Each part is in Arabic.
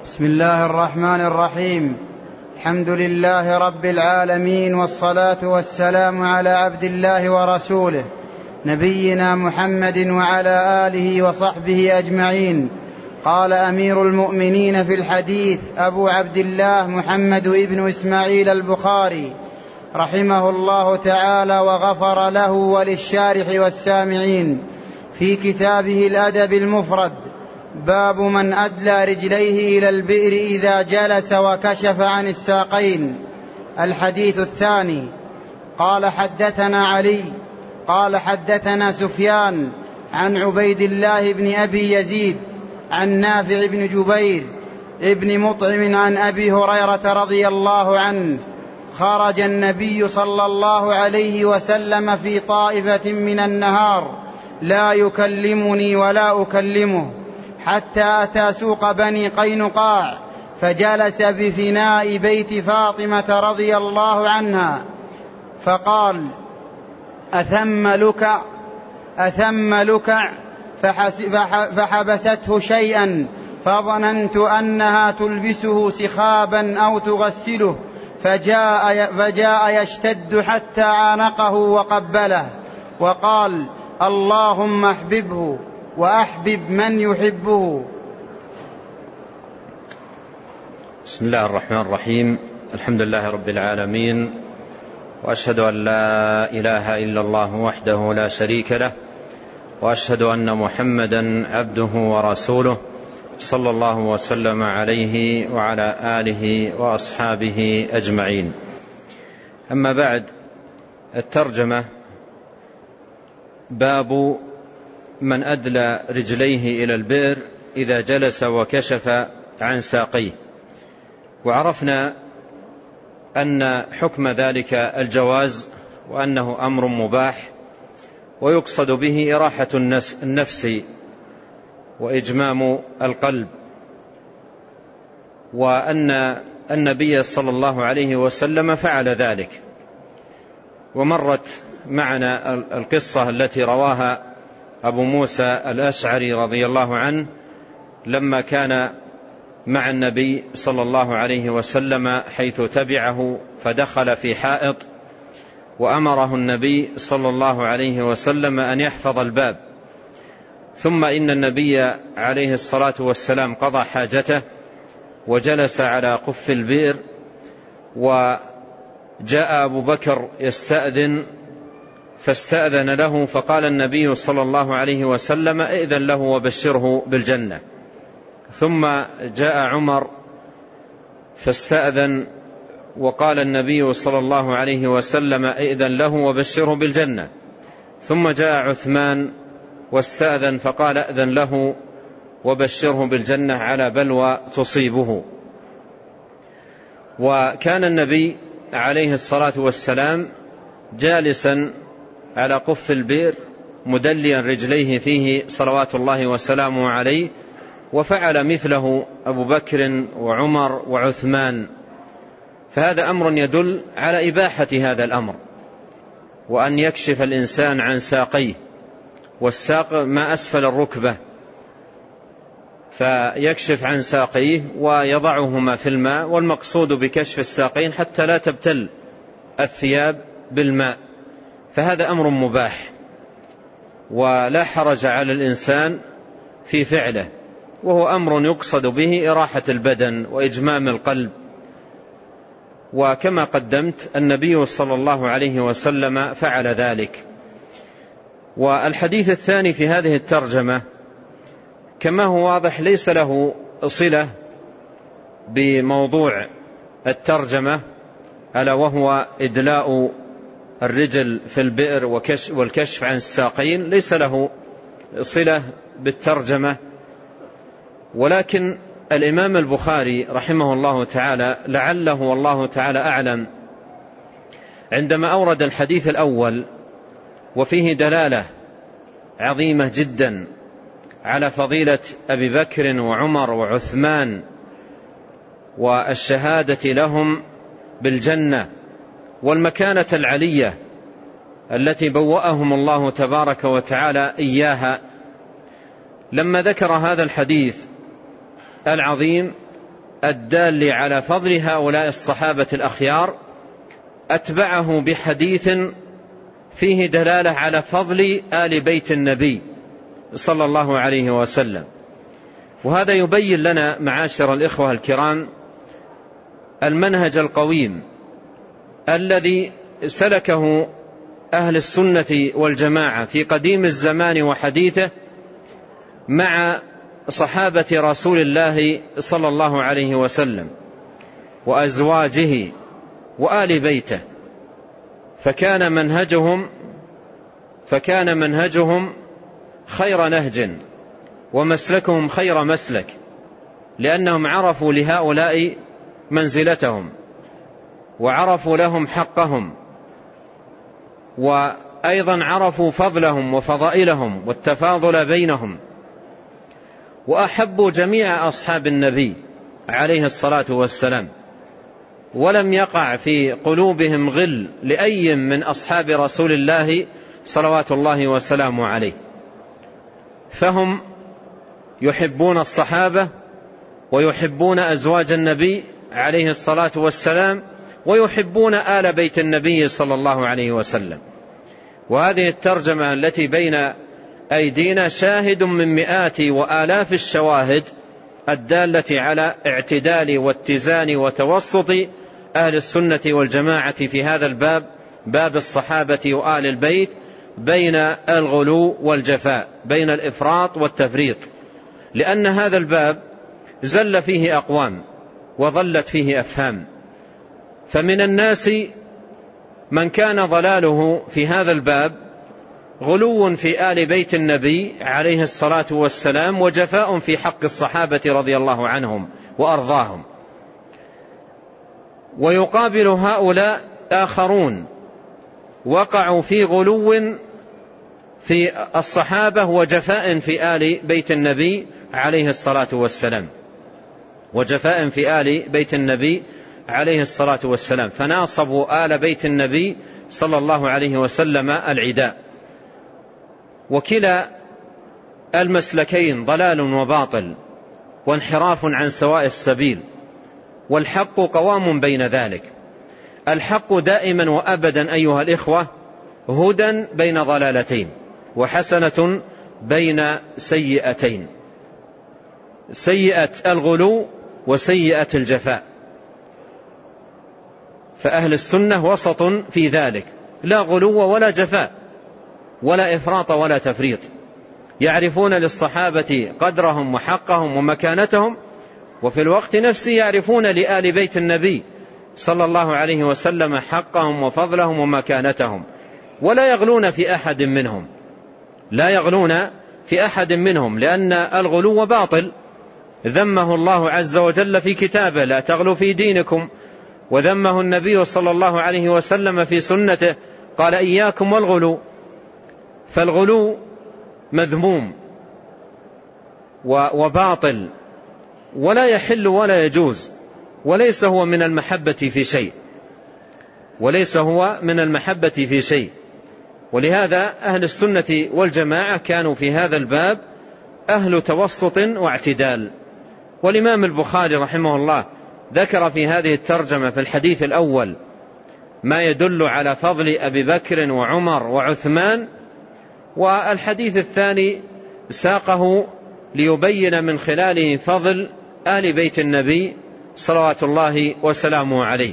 بسم الله الرحمن الرحيم. الحمد لله رب العالمين، والصلاة والسلام على عبد الله ورسوله نبينا محمد وعلى آله وصحبه أجمعين. قال أمير المؤمنين في الحديث أبو عبد الله محمد بن إسماعيل البخاري رحمه الله تعالى وغفر له وللشارح والسامعين في كتابه الأدب المفرد: باب من أدلى رجليه إلى البئر إذا جلس وكشف عن الساقين. الحديث الثاني. قال حدثنا علي قال حدثنا سفيان عن عبيد الله بن أبي يزيد عن نافع بن جبير ابن مطعم عن أبي هريرة رضي الله عنه: خرج النبي صلى الله عليه وسلم في طائفة من النهار لا يكلمني ولا أكلمه، حتى أتى سوق بني قينقاع فجلس بفناء بيت فاطمة رضي الله عنها، فقال: أثم لكع فحبسته شيئا، فظننت أنها تلبسه سخابا أو تغسله، فجاء يشتد حتى عانقه وقبله، وقال: اللهم احببه وأحبب من يحبه. بسم الله الرحمن الرحيم. الحمد لله رب العالمين، وأشهد أن لا إله إلا الله وحده لا شريك له، وأشهد أن محمدا عبده ورسوله، صلى الله وسلم عليه وعلى آله وأصحابه أجمعين. أما بعد، الترجمة: باب من أدلى رجليه إلى البئر إذا جلس وكشف عن ساقيه. وعرفنا أن حكم ذلك الجواز، وأنه أمر مباح، ويقصد به إراحة النفس وإجمام القلب، وأن النبي صلى الله عليه وسلم فعل ذلك. ومرت معنا القصة التي رواها أبو موسى الأشعري رضي الله عنه لما كان مع النبي صلى الله عليه وسلم، حيث تبعه فدخل في حائط، وأمره النبي صلى الله عليه وسلم أن يحفظ الباب، ثم إن النبي عليه الصلاة والسلام قضى حاجته وجلس على قف البئر، وجاء أبو بكر يستأذن فاستأذن له، فقال النبي صلى الله عليه وسلم: ائذن له وبشره بالجنة. ثم جاء عمر فاستأذن، وقال النبي صلى الله عليه وسلم: ائذن له وبشره بالجنة. ثم جاء عثمان واستأذن، فقال: ائذن له وبشره بالجنة على بلوى تصيبه. وكان النبي عليه الصلاة والسلام جالسا على قف البئر مدليا رجليه فيه صلوات الله وسلامه عليه، وفعل مثله أبو بكر وعمر وعثمان. فهذا أمر يدل على إباحة هذا الأمر، وأن يكشف الإنسان عن ساقيه، والساق ما أسفل الركبة، فيكشف عن ساقيه ويضعهما في الماء، والمقصود بكشف الساقين حتى لا تبتل الثياب بالماء. فهذا أمر مباح ولا حرج على الإنسان في فعله، وهو أمر يقصد به إراحة البدن وإجمام القلب. وكما قدمت، النبي صلى الله عليه وسلم فعل ذلك. والحديث الثاني في هذه الترجمة كما هو واضح ليس له صلة بموضوع الترجمة، ألا وهو إدلاء الرجل في البئر والكشف عن الساقين، ليس له صلة بالترجمة. ولكن الإمام البخاري رحمه الله تعالى لعله والله تعالى أعلم، عندما أورد الحديث الأول وفيه دلالة عظيمة جدا على فضيلة أبي بكر وعمر وعثمان والشهادة لهم بالجنة والمكانة العلية التي بوأهم الله تبارك وتعالى إياها، لما ذكر هذا الحديث العظيم الدال على فضل هؤلاء الصحابة الأخيار أتبعه بحديث فيه دلالة على فضل آل بيت النبي صلى الله عليه وسلم. وهذا يبين لنا معاشر الإخوة الكرام المنهج القويم الذي سلكه أهل السنة والجماعة في قديم الزمان وحديثه مع صحابة رسول الله صلى الله عليه وسلم وأزواجه وآل بيته، فكان منهجهم خير نهج ومسلكهم خير مسلك، لأنهم عرفوا لهؤلاء منزلتهم وعرفوا لهم حقهم، وأيضا عرفوا فضلهم وفضائلهم والتفاضل بينهم، وأحبوا جميع أصحاب النبي عليه الصلاة والسلام، ولم يقع في قلوبهم غل لأي من أصحاب رسول الله صلوات الله وسلامه عليه. فهم يحبون الصحابة ويحبون أزواج النبي عليه الصلاة والسلام ويحبون آل بيت النبي صلى الله عليه وسلم. وهذه الترجمة التي بين أيدينا شاهد من مئات وآلاف الشواهد الدالة على اعتدال واتزان وتوسط أهل السنة والجماعة في هذا الباب، باب الصحابة وآل البيت، بين الغلو والجفاء، بين الإفراط والتفريط، لأن هذا الباب زل فيه أقوام وضلت فيه أفهام. فمن الناس من كان ضلاله في هذا الباب غلو في آل بيت النبي عليه الصلاة والسلام وجفاء في حق الصحابة رضي الله عنهم وأرضاهم، ويقابل هؤلاء آخرون وقعوا في غلو في الصحابة وجفاء في آل بيت النبي عليه الصلاة والسلام، وجفاء في آل بيت النبي عليه الصلاة والسلام، فناصبوا آل بيت النبي صلى الله عليه وسلم العداء. وكلا المسلكين ضلال وباطل وانحراف عن سواء السبيل، والحق قوام بين ذلك. الحق دائما وأبدا أيها الإخوة هدى بين ضلالتين وحسنة بين سيئتين، سيئة الغلو وسيئة الجفاء. فأهل السنة وسط في ذلك، لا غلو ولا جفاء ولا إفراط ولا تفريط، يعرفون للصحابة قدرهم وحقهم ومكانتهم، وفي الوقت نفسه يعرفون لآل بيت النبي صلى الله عليه وسلم حقهم وفضلهم ومكانتهم، ولا يغلون في أحد منهم، لا يغلون في أحد منهم، لأن الغلو باطل ذمه الله عز وجل في كتابه: لا تغلوا في دينكم. وذمه النبي صلى الله عليه وسلم في سنته، قال: إياكم والغلو. فالغلو مذموم وباطل ولا يحل ولا يجوز، وليس هو من المحبة في شيء، وليس هو من المحبة في شيء. ولهذا أهل السنة والجماعة كانوا في هذا الباب أهل توسط واعتدال. والإمام البخاري رحمه الله ذكر في هذه الترجمة في الحديث الأول ما يدل على فضل أبي بكر وعمر وعثمان، والحديث الثاني ساقه ليبين من خلاله فضل آل بيت النبي صلوات الله وسلامه عليه.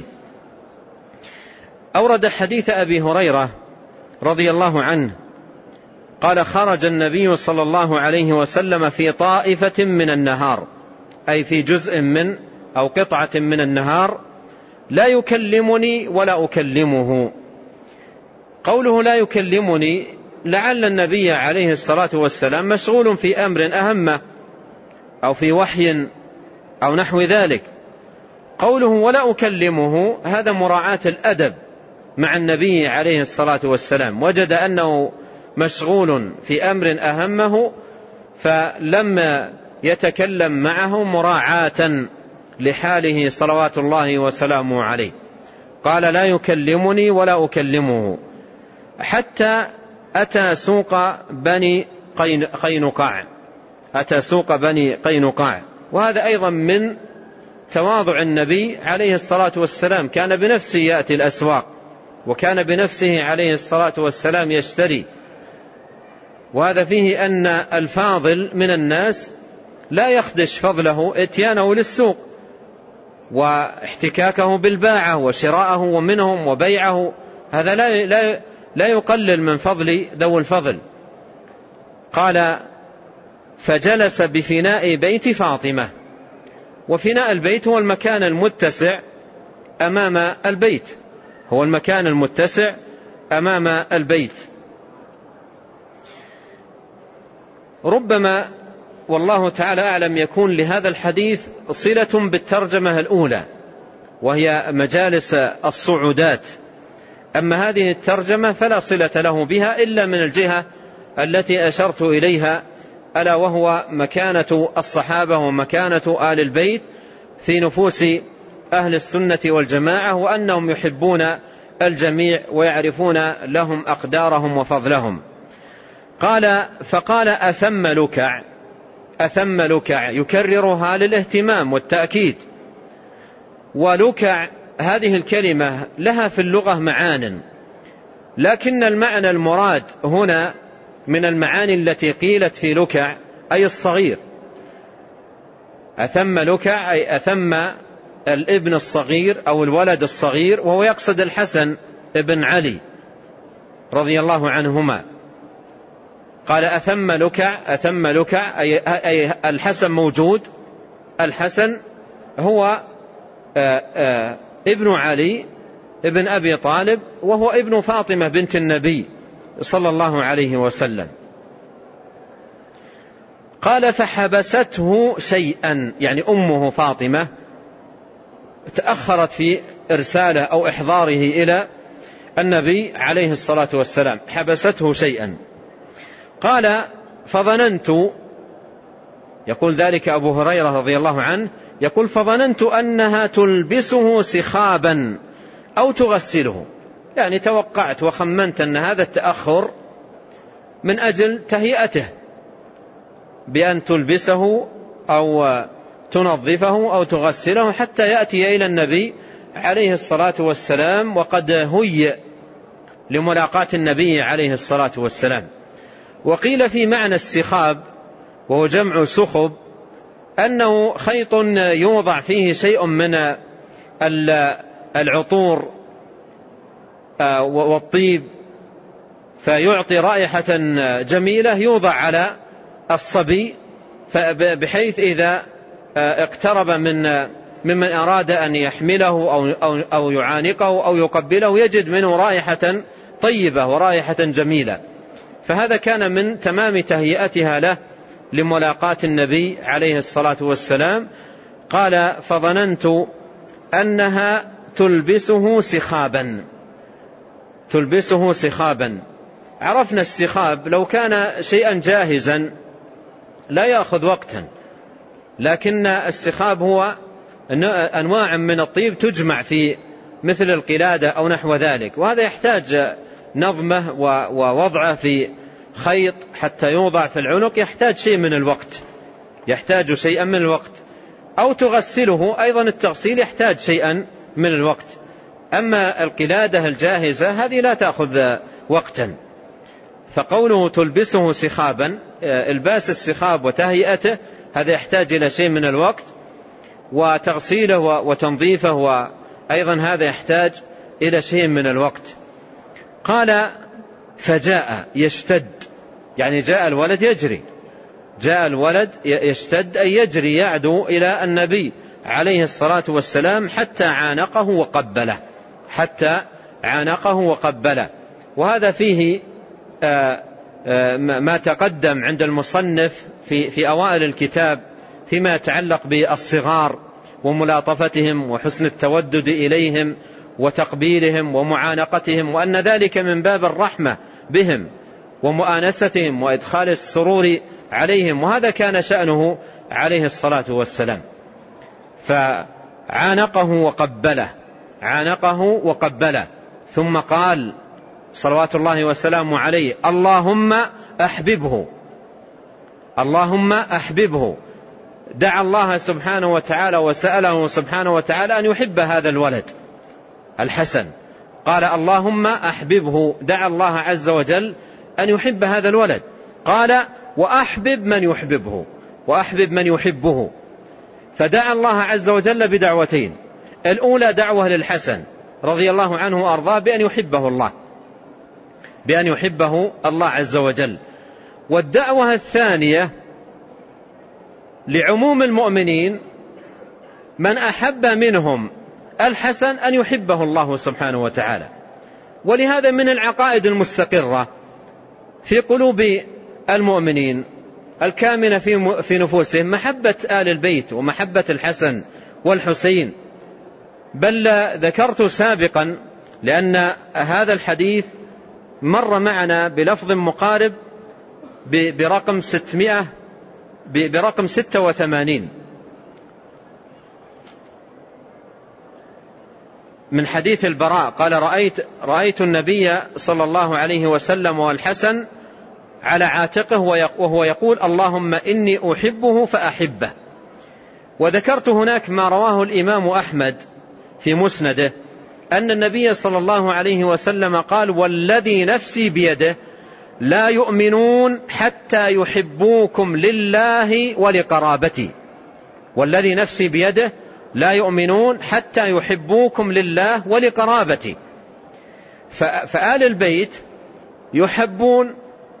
أورد حديث أبي هريرة رضي الله عنه قال: خرج النبي صلى الله عليه وسلم في طائفة من النهار، أي في جزء من أو قطعة من النهار، لا يكلمني ولا أكلمه. قوله لا يكلمني لعل النبي عليه الصلاة والسلام مشغول في أمر أهم أو في وحي أو نحو ذلك. قوله ولا أكلمه هذا مراعاة الأدب مع النبي عليه الصلاة والسلام، وجد أنه مشغول في أمر أهمه فلم يتكلم معه مراعاة لحاله صلوات الله وسلامه عليه. قال: لا يكلمني ولا أكلمه، حتى أتى سوق بني قينقاع. أتى سوق بني قينقاع، وهذا أيضا من تواضع النبي عليه الصلاة والسلام، كان بنفسه يأتي الأسواق، وكان بنفسه عليه الصلاة والسلام يشتري. وهذا فيه أن الفاضل من الناس لا يخدش فضله اتيانه للسوق واحتكاكه بالباعة وشراءه منهم وبيعه، هذا لا يقلل من فضل ذو الفضل. قال: فجلس بفناء بيت فاطمة. وفناء البيت هو المكان المتسع أمام البيت، هو المكان المتسع أمام البيت. ربما والله تعالى أعلم يكون لهذا الحديث صلة بالترجمة الأولى، وهي مجالس الصعودات. أما هذه الترجمة فلا صلة له بها إلا من الجهة التي أشرت إليها، ألا وهو مكانة الصحابة ومكانة آل البيت في نفوس أهل السنة والجماعة، وأنهم يحبون الجميع ويعرفون لهم أقدارهم وفضلهم. فقال: أثم لكع. أثم لكع يكررها للاهتمام والتأكيد. ولكع هذه الكلمة لها في اللغة معان، لكن المعنى المراد هنا من المعاني التي قيلت في لكع أي الصغير. أثم لكع أي أثم الابن الصغير أو الولد الصغير، وهو يقصد الحسن ابن علي رضي الله عنهما. قال: أثم لكع. أثم لكع أي الحسن موجود. الحسن هو ابن علي ابن أبي طالب، وهو ابن فاطمة بنت النبي صلى الله عليه وسلم. قال: فحبسته شيئا، يعني أمه فاطمة تأخرت في إرساله أو إحضاره إلى النبي عليه الصلاة والسلام، حبسته شيئا. قال: فظننت، يقول ذلك أبو هريرة رضي الله عنه، يقول: فظننت أنها تلبسه سخابا أو تغسله، يعني توقعت وخمنت أن هذا التأخر من أجل تهيئته بأن تلبسه أو تنظفه أو تغسله حتى يأتي إلى النبي عليه الصلاة والسلام وقد هيئ لملاقاة النبي عليه الصلاة والسلام. وقيل في معنى السخاب، وهو جمع سخب، أنه خيط يوضع فيه شيء من العطور والطيب فيعطي رائحة جميلة، يوضع على الصبي بحيث إذا اقترب ممن أراد أن يحمله أو يعانقه أو يقبله يجد منه رائحة طيبة ورائحة جميلة. فهذا كان من تمام تهيئتها له لملاقاة النبي عليه الصلاة والسلام. قال: فظننت أنها تلبسه سخابا. تلبسه سخابا، عرفنا السخاب لو كان شيئا جاهزا لا يأخذ وقتا، لكن السخاب هو أنواع من الطيب تجمع في مثل القلادة أو نحو ذلك، وهذا يحتاج نظمه ووضعه في خيط حتى يوضع في العنق، يحتاج شيء من الوقت، يحتاج شيئا من الوقت. أو تغسله، أيضا التغسيل يحتاج شيئا من الوقت. أما القلادة الجاهزة هذه لا تأخذ وقتا. فقوله تلبسه سخابا، الباس السخاب وتهيئته هذا يحتاج إلى شيء من الوقت، وتغسيله وتنظيفه وأيضا هذا يحتاج إلى شيء من الوقت. قال: فجاء يشتد، يعني جاء الولد يجري، جاء الولد يشتد أي يجري يعدو إلى النبي عليه الصلاة والسلام حتى عانقه وقبله، حتى عانقه وقبله. وهذا فيه ما تقدم عند المصنف في أوائل الكتاب فيما يتعلق بالصغار وملاطفتهم وحسن التودد إليهم وتقبيلهم ومعانقتهم، وأن ذلك من باب الرحمة بهم ومؤانستهم وإدخال السرور عليهم، وهذا كان شأنه عليه الصلاة والسلام. فعانقه وقبله، عانقه وقبله، ثم قال صلوات الله وسلامه عليه: اللهم أحببه، اللهم أحببه. دعا الله سبحانه وتعالى وسأله سبحانه وتعالى أن يحب هذا الولد الحسن، قال اللهم أحببه، دعا الله عز وجل أن يحب هذا الولد، قال وأحبب من يحببه، وأحبب من يحبه. فدعا الله عز وجل بدعوتين، الأولى دعوة للحسن رضي الله عنه وأرضاه بأن يحبه الله، بأن يحبه الله عز وجل. والدعوة الثانية لعموم المؤمنين من أحب منهم الحسن أن يحبه الله سبحانه وتعالى. ولهذا من العقائد المستقرة في قلوب المؤمنين الكامنة في نفوسهم محبة آل البيت ومحبة الحسن والحسين. بل ذكرت سابقا لأن هذا الحديث مر معنا بلفظ مقارب برقم 86 من حديث البراء قال رأيت النبي صلى الله عليه وسلم والحسن على عاتقه وهو يقول اللهم إني أحبه فأحبه. وذكرت هناك ما رواه الإمام أحمد في مسنده أن النبي صلى الله عليه وسلم قال والذي نفسي بيده لا يؤمنون حتى يحبوكم لله ولقرابتي، والذي نفسي بيده لا يؤمنون حتى يحبوكم لله ولقرابتي. فآل البيت يحبون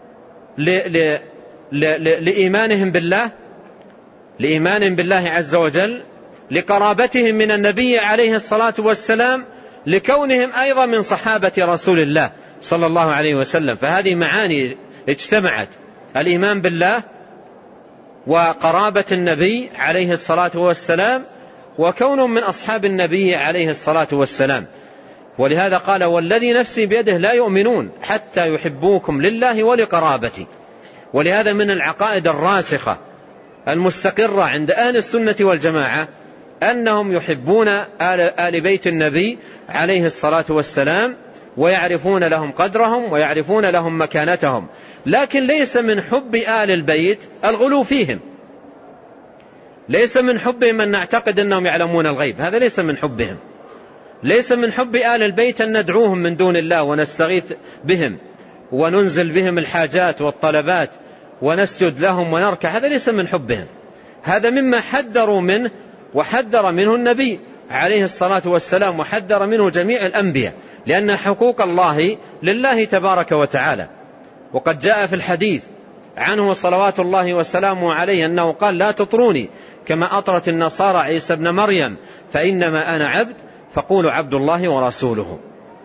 لإيمانهم بالله، لإيمانهم بالله عز وجل، لقرابتهم من النبي عليه الصلاة والسلام، لكونهم أيضا من صحابة رسول الله صلى الله عليه وسلم. فهذه معاني اجتمعت، الإيمان بالله وقرابة النبي عليه الصلاة والسلام وكونهم من أصحاب النبي عليه الصلاة والسلام. ولهذا قال والذي نفسي بيده لا يؤمنون حتى يحبوكم لله ولقرابتي. ولهذا من العقائد الراسخة المستقرة عند أهل السنة والجماعة أنهم يحبون آل بيت النبي عليه الصلاة والسلام ويعرفون لهم قدرهم ويعرفون لهم مكانتهم، لكن ليس من حب آل البيت الغلو فيهم، ليس من حبهم أن نعتقد أنهم يعلمون الغيب، هذا ليس من حبهم. ليس من حب آل البيت أن ندعوهم من دون الله ونستغيث بهم وننزل بهم الحاجات والطلبات ونسجد لهم ونركع، هذا ليس من حبهم. هذا مما حذروا منه وحذر منه النبي عليه الصلاة والسلام وحذر منه جميع الأنبياء، لأن حقوق الله لله تبارك وتعالى. وقد جاء في الحديث عنه صلوات الله وسلامه عليه أنه قال لا تطروني كما أطرت النصارى عيسى ابن مريم فإنما أنا عبد فقولوا عبد الله ورسوله.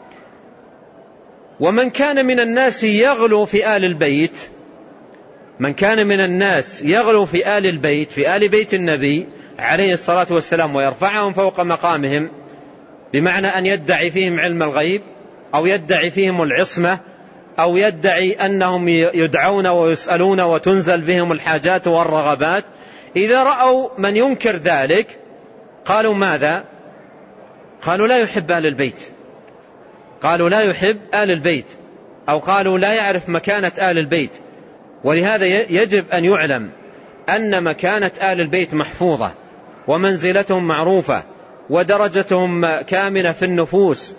ومن كان من الناس يغلو في آل البيت، من كان من الناس يغلو في آل البيت، في آل بيت النبي عليه الصلاة والسلام ويرفعهم فوق مقامهم، بمعنى أن يدعي فيهم علم الغيب أو يدعي فيهم العصمة أو يدعي أنهم يدعون ويسألون وتنزل بهم الحاجات والرغبات، إذا رأوا من ينكر ذلك قالوا ماذا؟ قالوا لا يحب آل البيت، قالوا لا يحب آل البيت، أو قالوا لا يعرف مكانة آل البيت. ولهذا يجب أن يعلم أن مكانة آل البيت محفوظة ومنزلتهم معروفة ودرجتهم كامنة في النفوس،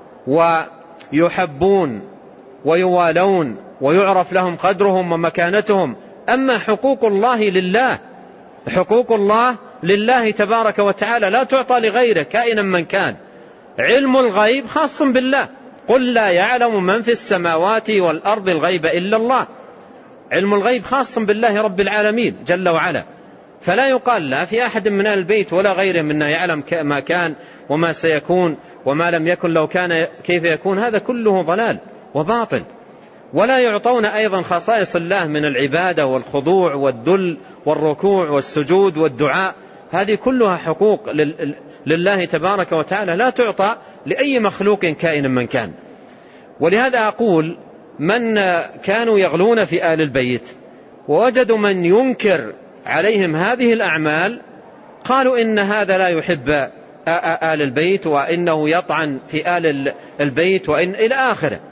ويحبون ويوالون ويعرف لهم قدرهم ومكانتهم. أما حقوق الله لله، حقوق الله لله تبارك وتعالى لا تعطى لغيره كائنا من كان. علم الغيب خاص بالله، قل لا يعلم من في السماوات والأرض الغيب إلا الله. علم الغيب خاص بالله رب العالمين جل وعلا، فلا يقال لا في أحد من أهل البيت ولا غيره منا يعلم ما كان وما سيكون وما لم يكن لو كان كيف يكون، هذا كله ضلال وباطل. ولا يعطون أيضا خصائص الله من العبادة والخضوع والذل والركوع والسجود والدعاء، هذه كلها حقوق لله تبارك وتعالى لا تعطى لأي مخلوق كائن من كان. ولهذا أقول من كانوا يغلون في آل البيت ووجدوا من ينكر عليهم هذه الأعمال قالوا إن هذا لا يحب آل البيت وإنه يطعن في آل البيت وإن إلى آخره.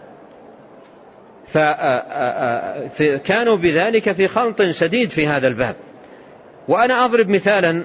فكانوا بذلك في خلط شديد في هذا الباب. وأنا أضرب مثالا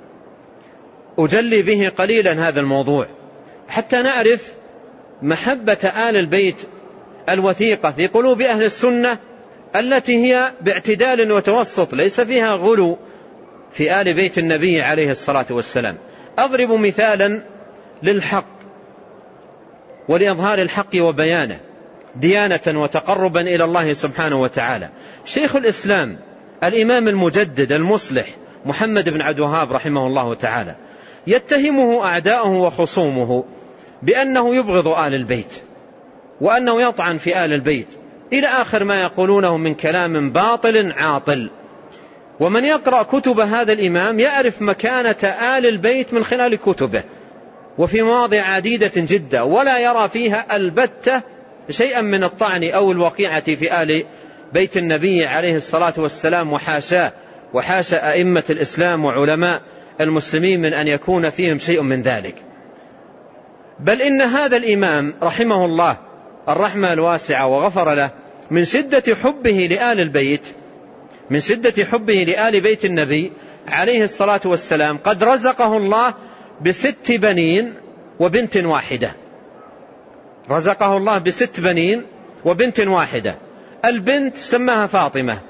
أجلي به قليلا هذا الموضوع حتى نعرف محبة آل البيت الوثيقة في قلوب أهل السنة التي هي باعتدال وتوسط، ليس فيها غلو في آل بيت النبي عليه الصلاة والسلام. أضرب مثالا للحق ولإظهار الحق وبيانه ديانة وتقربا إلى الله سبحانه وتعالى. شيخ الإسلام الإمام المجدد المصلح محمد بن عبد الوهاب رحمه الله تعالى يتهمه أعداؤه وخصومه بأنه يبغض آل البيت وأنه يطعن في آل البيت إلى آخر ما يقولونه من كلام باطل عاطل. ومن يقرأ كتب هذا الإمام يعرف مكانة آل البيت من خلال كتبه وفي مواضع عديدة جدا، ولا يرى فيها البتة شيئا من الطعن أو الوقيعة في آل بيت النبي عليه الصلاة والسلام، وحاشاه وحاشا أئمة الإسلام وعلماء المسلمين من أن يكون فيهم شيء من ذلك. بل إن هذا الإمام رحمه الله الرحمة الواسعة وغفر له من شدة حبه لآل البيت، من شدة حبه لآل بيت النبي عليه الصلاة والسلام قد رزقه الله ب6 بنين وبنت واحدة. رزقه الله ب6 بنين وبنت واحدة. البنت سماها فاطمة،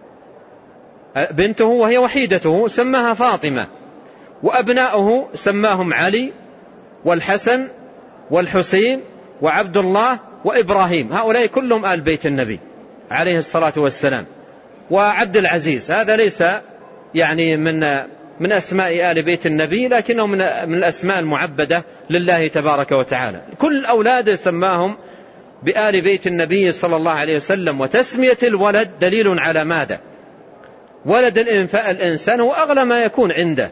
بنته وهي وحيدته سماها فاطمة، وأبناؤه سماهم علي والحسن والحسين وعبد الله وإبراهيم، هؤلاء كلهم آل بيت النبي عليه الصلاة والسلام. وعبد العزيز هذا ليس يعني من أسماء آل بيت النبي، لكنه من الأسماء المعبدة لله تبارك وتعالى. كل أولاده سماهم بآل بيت النبي صلى الله عليه وسلم. وتسمية الولد دليل على ماذا؟ ولد الإنسان هو أغلى ما يكون عنده،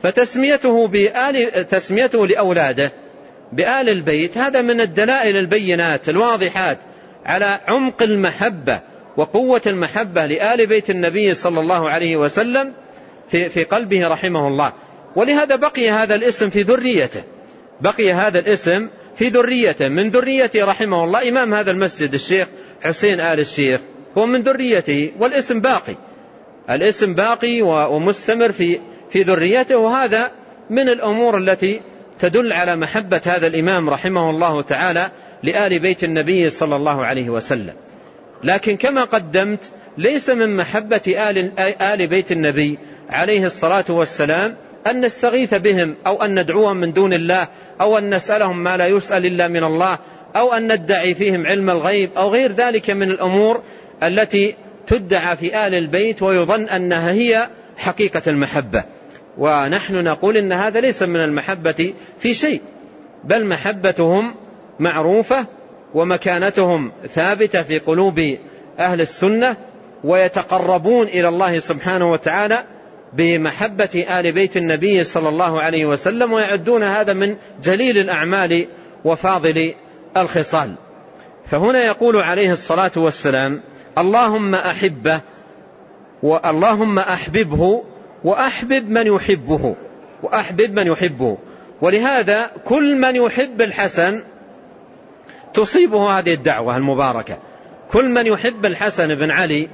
فتسميته لأولاده بآل البيت هذا من الدلائل البينات الواضحات على عمق المحبة وقوة المحبة لآل بيت النبي صلى الله عليه وسلم في قلبه رحمه الله. ولهذا بقي هذا الاسم في ذريته، بقي هذا الاسم في ذريته، من ذريته رحمه الله. إمام هذا المسجد الشيخ حسين آل الشيخ هو من ذريته، والاسم باقي، الاسم باقي ومستمر في ذريته. وهذا من الأمور التي تدل على محبة هذا الإمام رحمه الله تعالى لآل بيت النبي صلى الله عليه وسلم. لكن كما قدمت ليس من محبة آل بيت النبي عليه الصلاة والسلام أن نستغيث بهم أو أن ندعوهم من دون الله أو أن نسألهم ما لا يسأل إلا من الله أو أن ندعي فيهم علم الغيب أو غير ذلك من الأمور التي تدعى في آل البيت ويظن أنها هي حقيقة المحبة. ونحن نقول إن هذا ليس من المحبة في شيء، بل محبتهم معروفة ومكانتهم ثابتة في قلوب أهل السنة، ويتقربون إلى الله سبحانه وتعالى بمحبة آل بيت النبي صلى الله عليه وسلم، ويعدون هذا من جليل الأعمال وفاضل الخصال. فهنا يقول عليه الصلاة والسلام: اللهم أحبه واللهم أحببه وأحبب من يحبه وأحبب من يحبه. ولهذا كل من يحب الحسن تصيبه هذه الدعوة المباركة، كل من يحب الحسن بن علي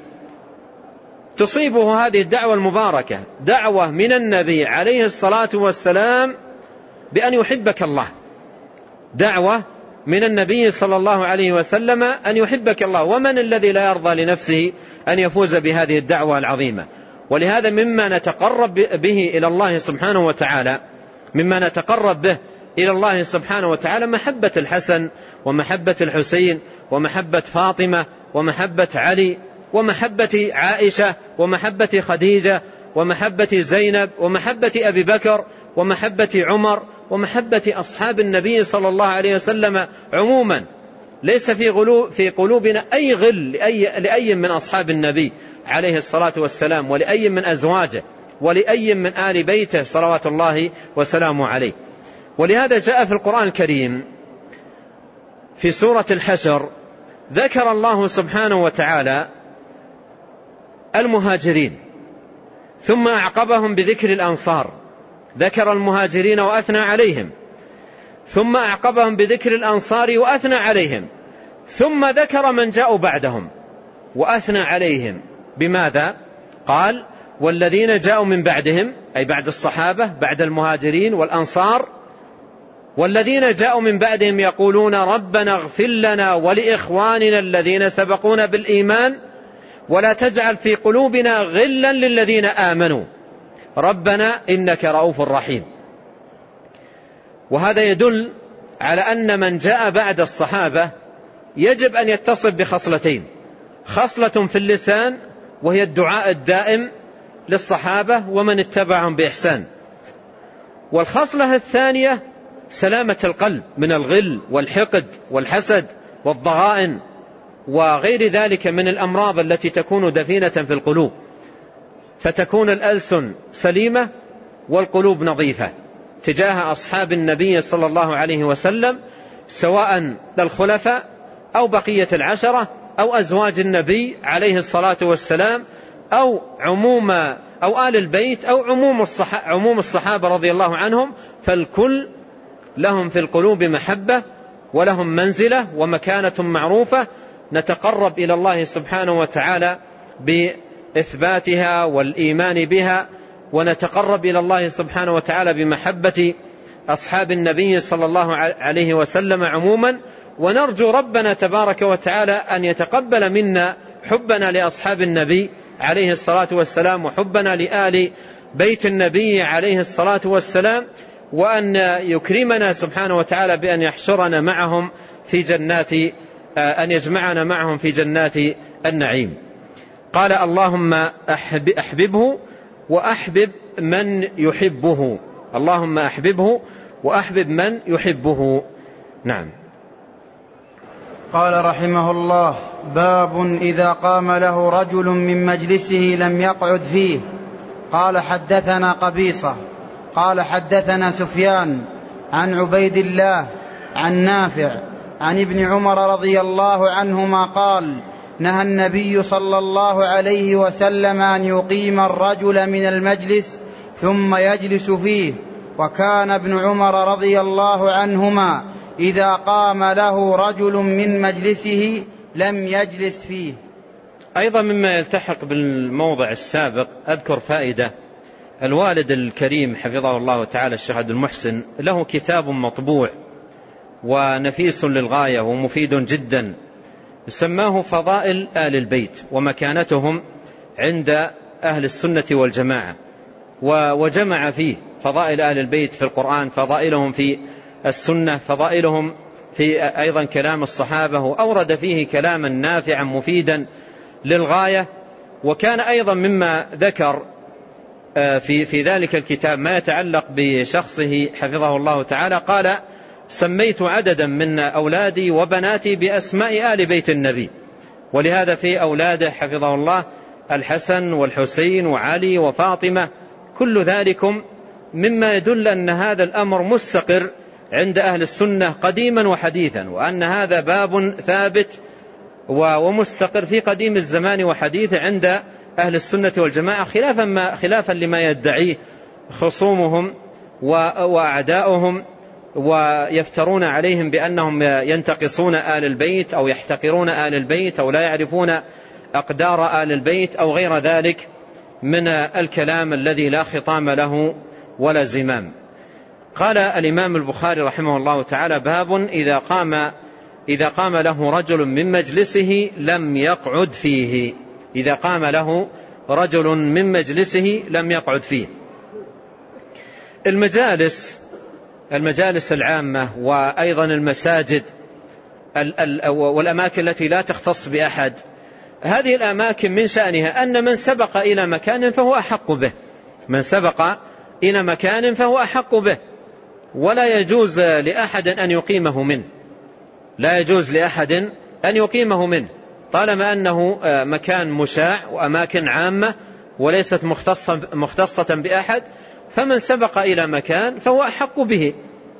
تصيبه هذه الدعوة المباركة، دعوة من النبي عليه الصلاة والسلام بأن يحبك الله، دعوة من النبي صلى الله عليه وسلم أن يحبك الله. ومن الذي لا يرضى لنفسه أن يفوز بهذه الدعوة العظيمة؟ ولهذا مما نتقرب به إلى الله سبحانه وتعالى، مما نتقرب به إلى الله سبحانه وتعالى محبة الحسن ومحبة الحسين ومحبة فاطمة ومحبة علي ومحبة عائشة ومحبة خديجة ومحبة زينب ومحبة أبي بكر ومحبة عمر ومحبة أصحاب النبي صلى الله عليه وسلم عموما. ليس في قلوبنا أي غل لأي من أصحاب النبي عليه الصلاة والسلام، ولأي من أزواجه، ولأي من آل بيته صلوات الله وسلامه عليه. ولهذا جاء في القرآن الكريم في سورة الحشر ذكر الله سبحانه وتعالى المهاجرين ثم أعقبهم بذكر الأنصار، ذكر المهاجرين وأثنى عليهم، ثم أعقبهم بذكر الأنصار وأثنى عليهم، ثم ذكر من جاءوا بعدهم وأثنى عليهم. بماذا؟ قال: والذين جاءوا من بعدهم أي بعد الصحابة بعد المهاجرين والأنصار، والذين جاءوا من بعدهم يقولون ربنا اغفر لنا ولإخواننا الذين سبقونا بالإيمان ولا تجعل في قلوبنا غلا للذين آمنوا ربنا إنك رؤوف رحيم. وهذا يدل على أن من جاء بعد الصحابة يجب أن يتصف بخصلتين: خصلة في اللسان وهي الدعاء الدائم للصحابة ومن اتبعهم بإحسان، والخصلة الثانية سلامة القلب من الغل والحقد والحسد والضغائن وغير ذلك من الأمراض التي تكون دفينة في القلوب، فتكون الألسن سليمة والقلوب نظيفة تجاه أصحاب النبي صلى الله عليه وسلم، سواء الخلفاء أو بقية العشرة أو أزواج النبي عليه الصلاة والسلام أو عموم أو آل البيت أو عموم الصحابة رضي الله عنهم، فالكل لهم في القلوب محبة ولهم منزلة ومكانة معروفة نتقرب إلى الله سبحانه وتعالى بإثباتها والإيمان بها، ونتقرب إلى الله سبحانه وتعالى بمحبة أصحاب النبي صلى الله عليه وسلم عموما، ونرجو ربنا تبارك وتعالى أن يتقبل منا حبنا لأصحاب النبي عليه الصلاة والسلام وحبنا لآل بيت النبي عليه الصلاة والسلام، وأن يكرمنا سبحانه وتعالى بأن يحشرنا معهم في جنات أن يجمعنا معهم في جنات النعيم. قال اللهم أحببه وأحبب من يحبه، اللهم أحببه وأحبب من يحبه. نعم. قال رحمه الله: باب إذا قام له رجل من مجلسه لم يقعد فيه. قال حدثنا قبيصة قال حدثنا سفيان عن عبيد الله عن نافع عن ابن عمر رضي الله عنهما قال: نهى النبي صلى الله عليه وسلم أن يقيم الرجل من المجلس ثم يجلس فيه، وكان ابن عمر رضي الله عنهما إذا قام له رجل من مجلسه لم يجلس فيه. أيضا مما يلتحق بالموضع السابق أذكر فائدة: الوالد الكريم حفظه الله تعالى الشيخ عبد المحسن له كتاب مطبوع ونفيس للغاية ومفيد جدا، سماه فضائل آل البيت ومكانتهم عند أهل السنة والجماعة، وجمع فيه فضائل آل البيت في القرآن، فضائلهم في السنة، فضائلهم في أيضا كلام الصحابة، وأورد فيه كلاما نافعا مفيدا للغاية. وكان أيضا مما ذكر في ذلك الكتاب ما يتعلق بشخصه حفظه الله تعالى، قال: سميت عددا من أولادي وبناتي بأسماء آل بيت النبي، ولهذا في أولاده حفظه الله الحسن والحسين وعلي وفاطمة، كل ذلكم مما يدل أن هذا الأمر مستقر عند أهل السنة قديما وحديثا، وأن هذا باب ثابت ومستقر في قديم الزمان وحديثه عند أهل السنة والجماعة، خلافا لما يدعيه خصومهم وأعداؤهم ويفترون عليهم بأنهم ينتقصون آل البيت أو يحتقرون آل البيت أو لا يعرفون أقدار آل البيت أو غير ذلك من الكلام الذي لا خطام له ولا زمام. قال الإمام البخاري رحمه الله تعالى: باب إذا قام له رجل من مجلسه لم يقعد فيه. إذا قام له رجل من مجلسه لم يقعد فيه. المجالس العامة وأيضا المساجد والأماكن التي لا تختص بأحد، هذه الأماكن من شأنها أن من سبق إلى مكان فهو أحق به، من سبق إلى مكان فهو أحق به، ولا يجوز لأحد أن يقيمه منه، لا يجوز لأحد أن يقيمه منه طالما أنه مكان مشاع وأماكن عامة وليست مختصة بأحد، فمن سبق إلى مكان فهو أحق به.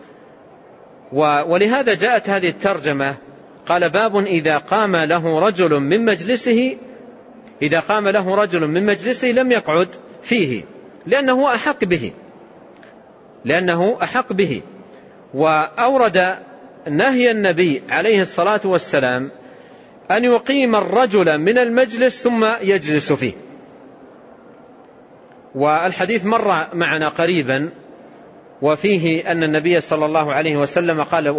ولهذا جاءت هذه الترجمة، قال: باب إذا قام له رجل من مجلسه، إذا قام له رجل من مجلسه لم يقعد فيه، لأنه أحق به. وأورد نهي النبي عليه الصلاة والسلام أن يقيم الرجل من المجلس ثم يجلس فيه، والحديث مر معنا قريبا، وفيه أن النبي صلى الله عليه وسلم قال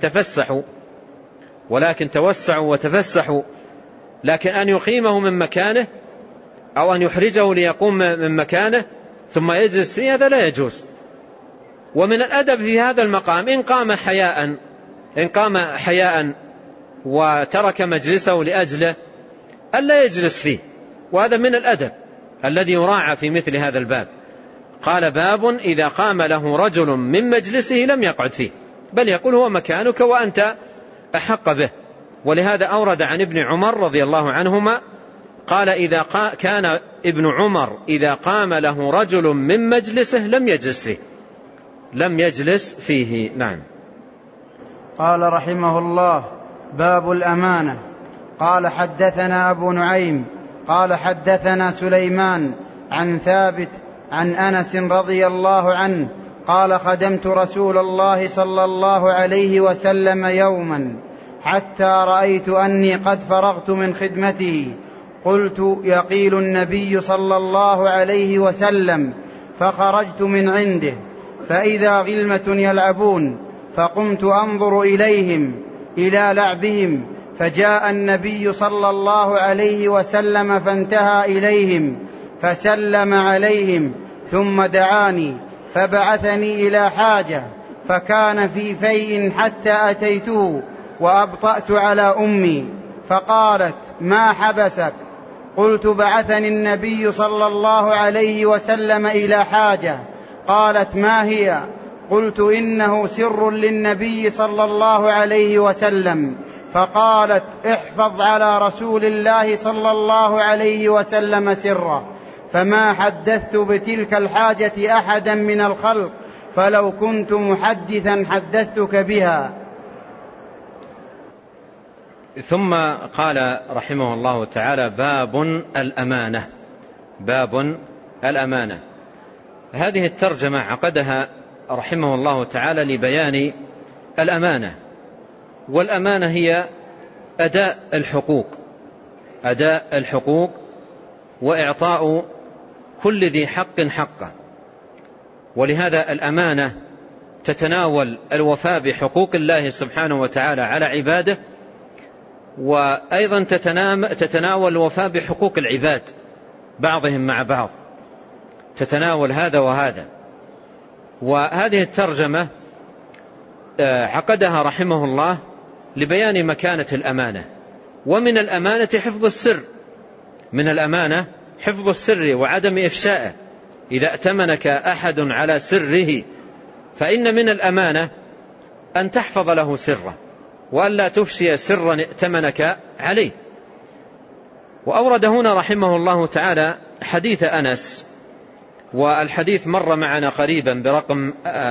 ولكن توسعوا وتفسحوا، لكن أن يقيمه من مكانه أو أن يحرجه ليقوم من مكانه ثم يجلس فيه هذا لا يجوز. ومن الأدب في هذا المقام إن قام حياء وترك مجلسه لأجله ألا يجلس فيه، وهذا من الأدب الذي يراعى في مثل هذا الباب. قال باب إذا قام له رجل من مجلسه لم يقعد فيه، بل يقول هو مكانك وأنت أحق به. ولهذا أورد عن ابن عمر رضي الله عنهما قال كان ابن عمر إذا قام له رجل من مجلسه لم يجلس فيه. نعم. قال رحمه الله: باب الأمانة. قال حدثنا أبو نعيم قال حدثنا سليمان عن ثابت عن أنس رضي الله عنه قال: خدمت رسول الله صلى الله عليه وسلم يوما حتى رأيت أني قد فرغت من خدمته، قلت: يقيل النبي صلى الله عليه وسلم، فخرجت من عنده فإذا غلمة يلعبون، فقمت أنظر إليهم إلى لعبهم، فجاء النبي صلى الله عليه وسلم فانتهى إليهم فسلم عليهم، ثم دعاني فبعثني إلى حاجة، فكان في فيء حتى أتيته وأبطأت على أمي، فقالت: ما حبسك؟ قلت: بعثني النبي صلى الله عليه وسلم إلى حاجة. قالت: ما هي؟ قلت: إنه سر للنبي صلى الله عليه وسلم. فقالت: احفظ على رسول الله صلى الله عليه وسلم سره، فما حدثت بتلك الحاجة أحدا من الخلق، فلو كنت محدثا حدثتك بها. ثم قال رحمه الله تعالى: باب الأمانة. هذه الترجمة عقدها رحمه الله تعالى لبيان الأمانة، والأمانة هي أداء الحقوق وإعطاء كل ذي حق حقه. ولهذا الأمانة تتناول الوفاء بحقوق الله سبحانه وتعالى على عباده، وأيضا تتناول الوفاء بحقوق العباد بعضهم مع بعض، تتناول هذا وهذا. وهذه الترجمة عقدها رحمه الله لبيان مكانة الأمانة. ومن الأمانة حفظ السر وعدم إفشائه. إذا ائتمنك أحد على سره فإن من الأمانة أن تحفظ له سره، وأن لا تفشي سرا ائتمنك عليه. وأورد هنا رحمه الله تعالى حديث أنس، والحديث مر معنا قريبا برقم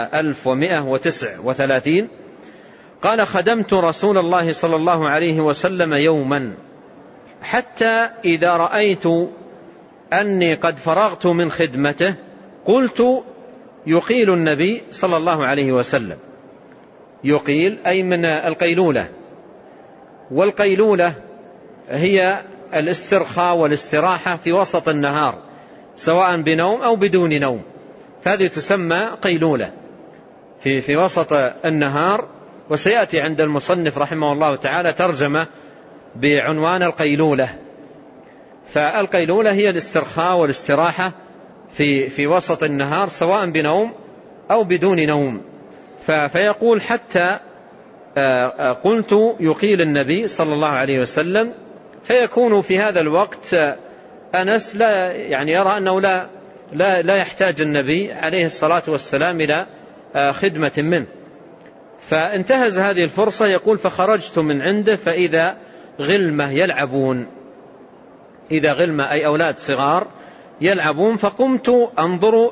1139. قال: خدمت رسول الله صلى الله عليه وسلم يوما حتى إذا رأيت أني قد فرغت من خدمته، قلت: يقيل النبي صلى الله عليه وسلم. يقيل أي من القيلولة، والقيلولة هي الاسترخاء والاستراحة في وسط النهار سواء بنوم أو بدون نوم، فهذه تسمى قيلولة في وسط النهار. وسيأتي عند المصنف رحمه الله تعالى ترجمة بعنوان القيلولة. فالقيلولة هي الاسترخاء والاستراحة في وسط النهار سواء بنوم أو بدون نوم. فيقول: حتى قلت يقيل النبي صلى الله عليه وسلم، فيكون في هذا الوقت أنس لا يرى أنه لا يحتاج النبي عليه الصلاة والسلام إلى خدمة منه. فانتهز هذه الفرصة، يقول: فخرجت من عنده فإذا غلمة يلعبون، إذا غلمة أي أولاد صغار يلعبون، فقمت أنظر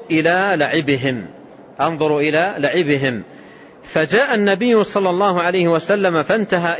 إلى لعبهم، فجاء النبي صلى الله عليه وسلم فانتهى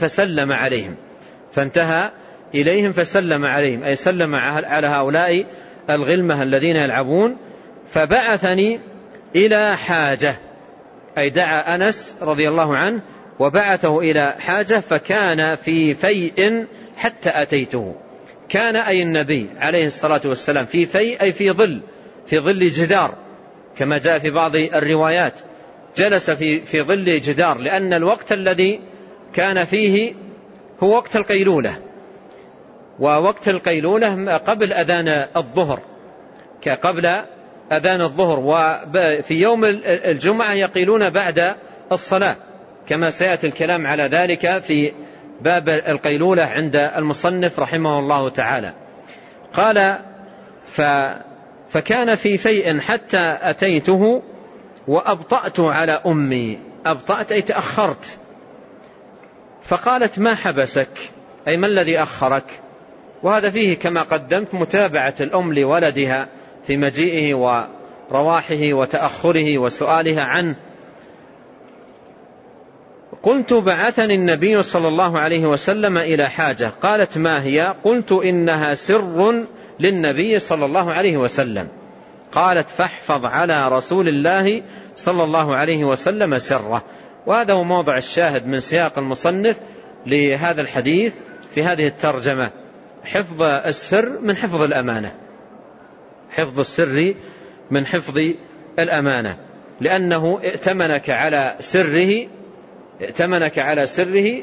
إليهم فسلم عليهم أي سلم على هؤلاء الغلمة الذين يلعبون. فبعثني إلى حاجة، أي دعا أنس رضي الله عنه وبعثه إلى حاجة، فكان في فيء حتى أتيته. كان أي النبي عليه الصلاة والسلام في فيء أي في ظل، في ظل جدار كما جاء في بعض الروايات، جلس في ظل جدار، لأن الوقت الذي كان فيه هو وقت القيلولة، ووقت القيلولة قبل أذان الظهر، قبل أذان الظهر، وفي يوم الجمعة يقيلون بعد الصلاة، كما سيأتي الكلام على ذلك في باب القيلولة عند المصنف رحمه الله تعالى. قال فكان في فيء حتى أتيته وأبطأت على أمي. أبطأت أي تأخرت. فقالت ما حبسك، أي ما الذي أخرك؟ وهذا فيه كما قدمت متابعة الأم لولدها في مجيئه ورواحه وتأخره وسؤالها عنه. قلت بعثني النبي صلى الله عليه وسلم إلى حاجة. قالت ما هي؟ قلت إنها سر للنبي صلى الله عليه وسلم. قالت فاحفظ على رسول الله صلى الله عليه وسلم سره. وهذا هو موضع الشاهد من سياق المصنف لهذا الحديث في هذه الترجمة، حفظ السر من حفظ الأمانة، حفظ السر من حفظ الأمانة، لأنه ائتمنك على سره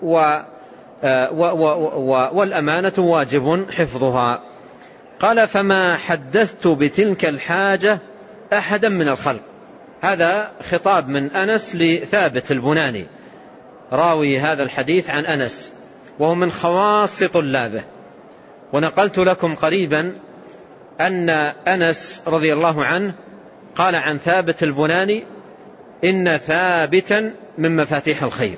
والأمانة واجب حفظها. قال فما حدثت بتلك الحاجة أحدا من الخلق. هذا خطاب من أنس لثابت البناني راوي هذا الحديث عن أنس، وهو من خواص طلابه. ونقلت لكم قريبا أن أنس رضي الله عنه قال عن ثابت البناني إن ثابتا من مفاتيح الخير،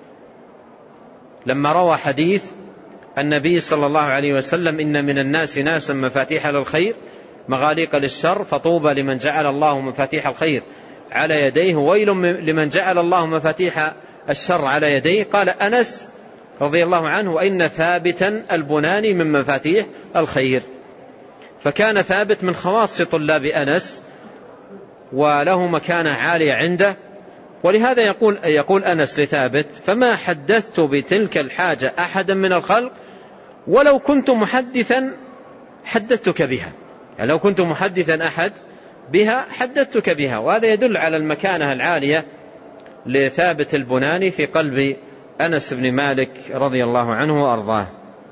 لما روى حديث النبي صلى الله عليه وسلم إن من الناس ناسا مفاتيح للخير مغاليق للشر فطوبى لمن جعل الله مفاتيح الخير على يديه ويل لمن جعل الله مفاتيح الشر على يديه. قال أنس رضي الله عنه وإن ثابتا البناني من مفاتيح الخير. فكان ثابت من خواص طلاب أنس وله مكانة عالية عنده، ولهذا يقول أنس لثابت فما حدثت بتلك الحاجة أحدا من الخلق ولو كنت محدثا حدثتك بها، يعني لو كنت محدثا أحد بها حدثتك بها. وهذا يدل على المكانة العالية لثابت البناني في قلب أنس بن مالك رضي الله عنه وأرضاه.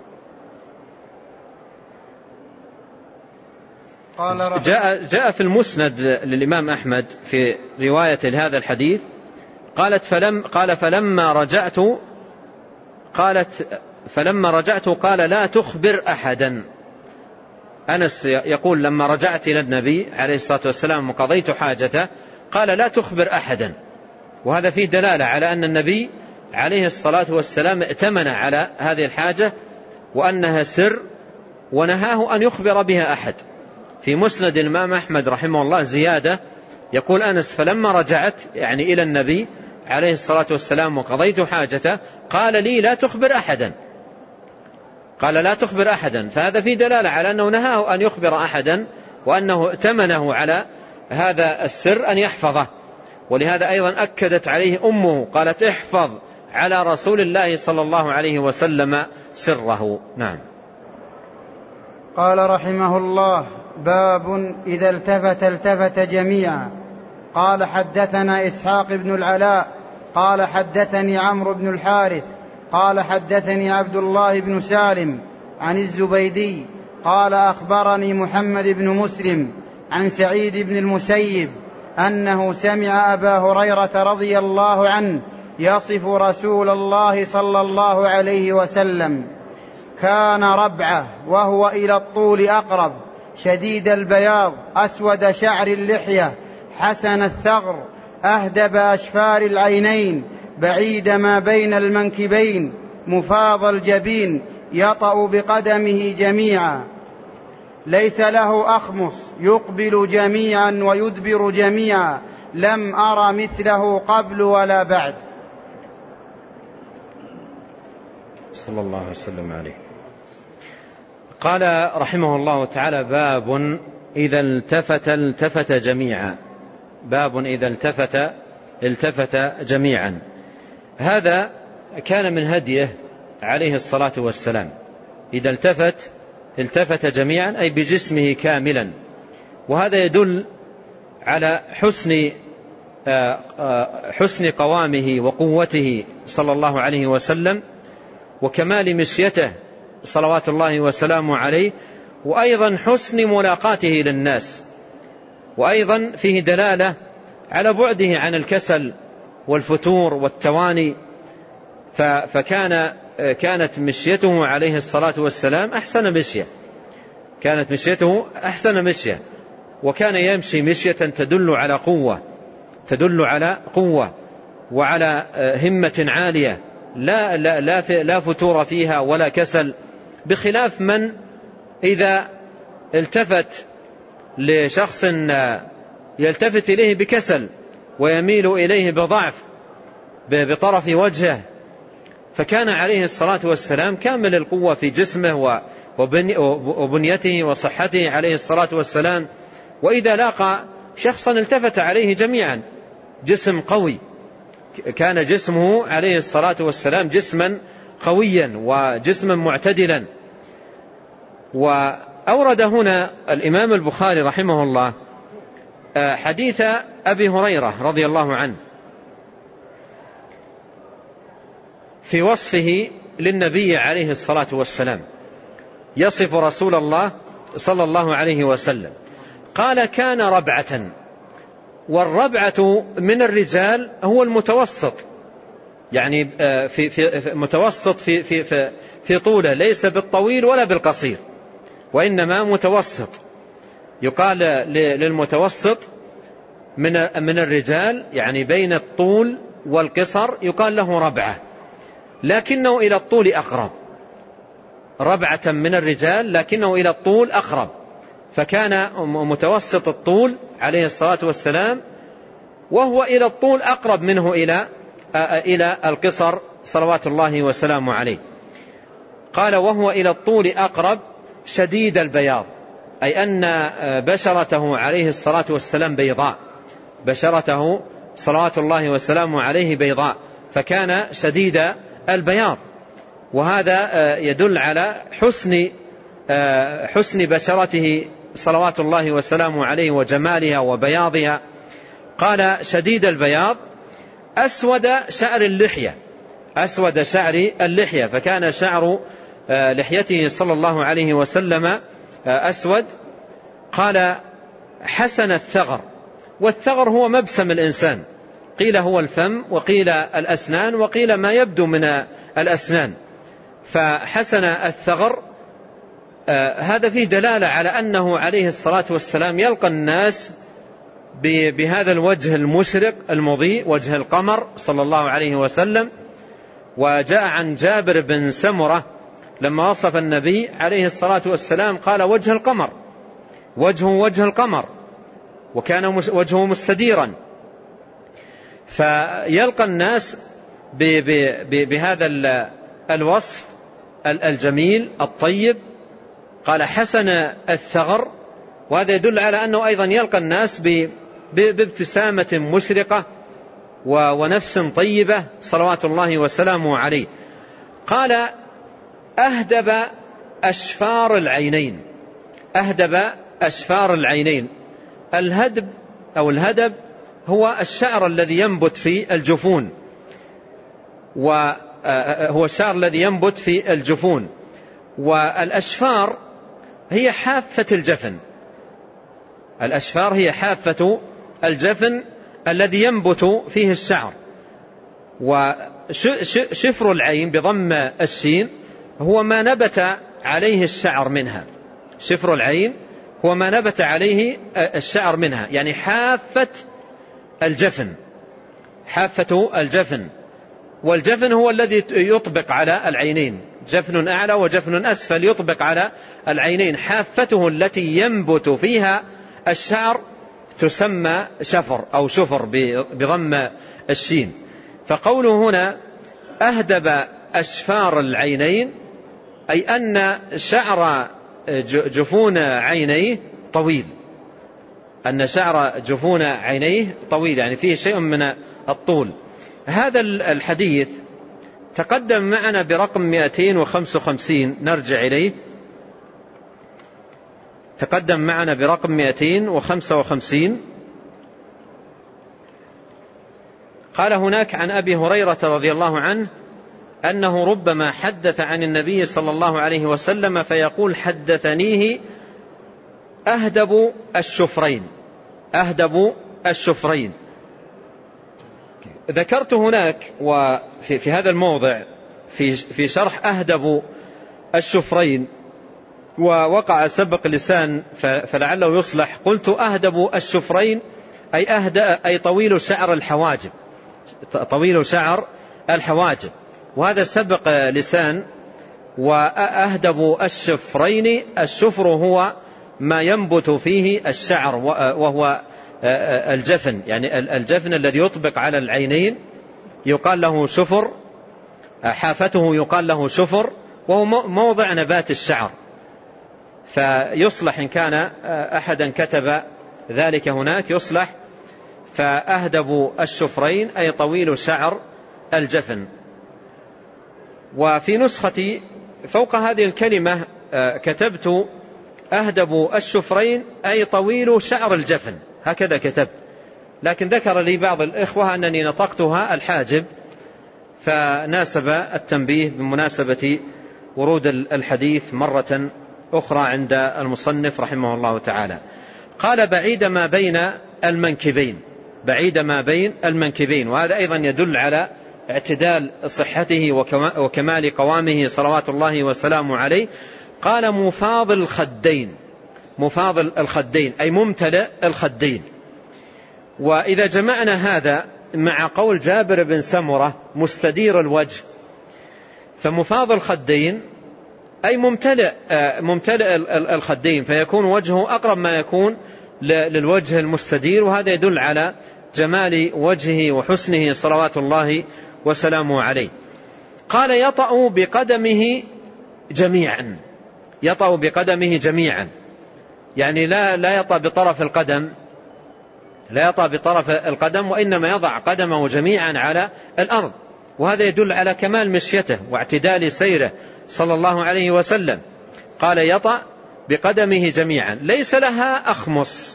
جاء في المسند للإمام أحمد في رواية هذا الحديث قال فلما رجعت قال لا تخبر أحدا. أنس يقول لما رجعت إلى النبي عليه الصلاة والسلام وقضيت حاجته قال لا تخبر أحدا. وهذا فيه دلالة على أن النبي عليه الصلاة والسلام ائتمن على هذه الحاجة وأنها سر، ونهاه أن يخبر بها أحد. في مسند الإمام أحمد رحمه الله زيادة يقول أنس فلما رجعت يعني إلى النبي عليه الصلاة والسلام وقضيت حاجته قال لي لا تخبر أحدا، قال لا تخبر أحدا. فهذا في دلالة على أنه نهاه أن يخبر أحدا وأنه ائتمنه على هذا السر أن يحفظه. ولهذا أيضا أكدت عليه أمه قالت احفظ على رسول الله صلى الله عليه وسلم سره. نعم. قال رحمه الله باب إذا التفت جميعا. قال حدثنا إسحاق بن العلاء قال حدثني عمرو بن الحارث قال حدثني عبد الله بن سالم عن الزبيدي قال أخبرني محمد بن مسلم عن سعيد بن المسيب أنه سمع أبا هريرة رضي الله عنه يصف رسول الله صلى الله عليه وسلم كان ربعه وهو إلى الطول أقرب شديد البياض أسود شعر اللحية حسن الثغر أهدب أشفار العينين بعيد ما بين المنكبين مفاض الجبين يطأ بقدمه جميعا ليس له أخمص يقبل جميعا ويدبر جميعا لم أر مثله قبل ولا بعد. صلى الله عليه وسلم عليه. قال رحمه الله تعالى باب إذا التفت جميعا. باب إذا التفت جميعا. هذا كان من هديه عليه الصلاة والسلام، إذا التفت جميعا أي بجسمه كاملا، وهذا يدل على حسن قوامه وقوته صلى الله عليه وسلم، وكمال مشيته صلوات الله وسلامه عليه، وأيضا حسن ملاقاته للناس، وأيضا فيه دلالة على بعده عن الكسل والفتور والتواني. كانت مشيته عليه الصلاة والسلام أحسن مشية، كانت مشيته أحسن مشية، وكان يمشي مشية تدل على قوة وعلى همة عالية لا فتور فيها ولا كسل، بخلاف من إذا التفت لشخص يلتفت إليه بكسل ويميل إليه بضعف بطرف وجهه. فكان عليه الصلاة والسلام كامل القوة في جسمه وبنيته وصحته عليه الصلاة والسلام، وإذا لاقى شخصا التفت عليه جميعا، جسم قوي، كان جسمه عليه الصلاة والسلام جسما قويا وجسما معتدلا. وأورد هنا الإمام البخاري رحمه الله حديث أبي هريرة رضي الله عنه في وصفه للنبي عليه الصلاة والسلام، يصف رسول الله صلى الله عليه وسلم، قال: كان ربعة، والربعة من الرجال هو المتوسط، يعني في متوسط في طوله، ليس بالطويل ولا بالقصير، وإنما متوسط. يقال للمتوسط من الرجال، يعني بين الطول والقصر، يقال له ربعة، لكنه إلى الطول أقرب. ربعة من الرجال لكنه إلى الطول أقرب، فكان متوسط الطول عليه الصلاة والسلام، وهو إلى الطول أقرب منه إلى القصر صلوات الله وسلامه عليه. قال: وهو إلى الطول أقرب شديد البياض، أي أن بشرته عليه الصلاة والسلام بيضاء، بشرته صلوات الله وسلامه عليه بيضاء، فكان شديد البياض. وهذا يدل على حسن بشرته صلوات الله وسلامه عليه وجمالها وبياضها. قال: شديد البياض أسود شعر اللحية، أسود شعر اللحية، فكان شعر لحيته صلى الله عليه وسلم أسود. قال: حسن الثغر، والثغر هو مبسم الإنسان، قيل هو الفم، وقيل الأسنان، وقيل ما يبدو من الأسنان. فحسن الثغر هذا فيه دلالة على أنه عليه الصلاة والسلام يلقى الناس بهذا الوجه المشرق المضيء، وجه القمر صلى الله عليه وسلم. وجاء عن جابر بن سمرة لما وصف النبي عليه الصلاة والسلام قال: وجه القمر، وجه القمر، وكان وجهه مستديرا. فيلقى الناس بهذا الوصف الجميل الطيب. قال: حسن الثغر، وهذا يدل على أنه أيضا يلقى الناس بابتسامة مشرقة ونفس طيبة صلوات الله وسلامه عليه. قال: أهدب أشفار العينين، أهدب أشفار العينين. الهدب أو الهدب هو الشعر الذي ينبت في الجفون، وهو الشعر الذي ينبت في الجفون. والأشفار هي حافة الجفن، الأشفار هي حافة الجفن الذي ينبت فيه الشعر. وشفر العين بضم الشين هو ما نبت عليه الشعر منها، شفر العين هو ما نبت عليه الشعر منها، يعني حافة الجفن، حافة الجفن. والجفن هو الذي يطبق على العينين، جفن أعلى وجفن أسفل يطبق على العينين. حافته التي ينبت فيها الشعر تسمى شفر أو شفر بضم الشين. فقوله هنا أهدب أشفار العينين، أي أن شعر جفون عينيه طويل، أن شعر جفون عينيه طويل، يعني فيه شيء من الطول. هذا الحديث تقدم معنا برقم 255، نرجع إليه. تقدم معنا برقم 255. قال هناك عن أبي هريرة رضي الله عنه أنه ربما حدث عن النبي صلى الله عليه وسلم فيقول حدثنيه أهدب الشفرين. أهدب الشفرين. ذكرت هناك وفي هذا الموضع في شرح أهدب الشفرين ووقع سبق لسان فلعله يصلح. قلت أهدب الشفرين أي طويل شعر الحواجب، طويل شعر الحواجب، وهذا سبق لسان. وأهدب الشفرين، الشفر هو ما ينبت فيه الشعر وهو الجفن، يعني الجفن الذي يطبق على العينين يقال له شفر، حافته يقال له شفر، وهو موضع نبات الشعر. فيصلح إن كان أحدا كتب ذلك هناك يصلح فأهدب الشفرين أي طويل شعر الجفن. وفي نسختي فوق هذه الكلمة كتبت أهدب الشفرين أي طويل شعر الجفن، هكذا كتبت، لكن ذكر لي بعض الإخوة أنني نطقتها الحاجب، فناسب التنبيه بمناسبة ورود الحديث مرة أخرى عند المصنف رحمه الله تعالى. قال بعيد ما بين المنكبين، بعيد ما بين المنكبين، وهذا أيضا يدل على اعتدال صحته وكمال قوامه صلوات الله وسلامه عليه. قال مفاض الخدين، مفاض الخدين أي ممتلئ الخدين. وإذا جمعنا هذا مع قول جابر بن سمرة مستدير الوجه، فمفاض الخدين أي ممتلئ الخدين، فيكون وجهه أقرب ما يكون للوجه المستدير، وهذا يدل على جمال وجهه وحسنه صلوات الله وسلامه عليه. قال يطأ بقدمه جميعا، يطأ بقدمه جميعا، يعني لا يطأ بطرف القدم، لا يطأ بطرف القدم، وإنما يضع قدمه جميعا على الأرض، وهذا يدل على كمال مشيته واعتدال سيره صلى الله عليه وسلم. قال يطأ بقدمه جميعا، ليس لها أخمص،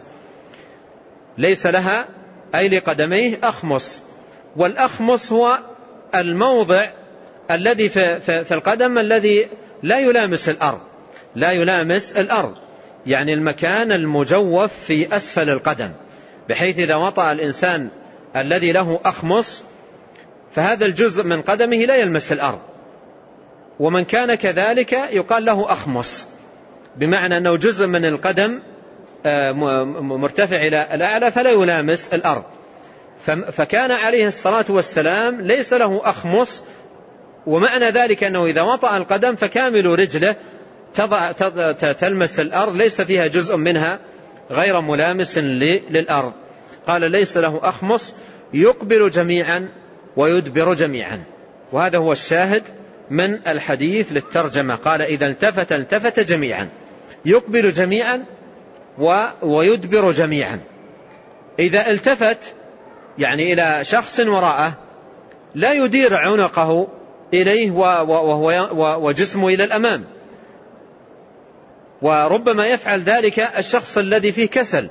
ليس لها أي لقدميه أخمص، والأخمص هو الموضع الذي في القدم الذي لا يلامس الأرض، لا يلامس الأرض، يعني المكان المجوف في أسفل القدم، بحيث إذا وطأ الإنسان الذي له أخمص فهذا الجزء من قدمه لا يلمس الأرض، ومن كان كذلك يقال له أخمص، بمعنى أنه جزء من القدم مرتفع إلى الأعلى فلا يلامس الأرض. فكان عليه الصلاة والسلام ليس له أخمص، ومعنى ذلك أنه إذا وطأ القدم فكامل رجله تلمس الأرض، ليس فيها جزء منها غير ملامس للأرض. قال ليس له أخمص، يقبل جميعا ويدبر جميعا، وهذا هو الشاهد من الحديث للترجمة. قال إذا التفت جميعا، يقبل جميعا ويدبر جميعا. إذا التفت يعني إلى شخص وراءه لا يدير عنقه إليه وجسمه إلى الأمام، وربما يفعل ذلك الشخص الذي فيه كسل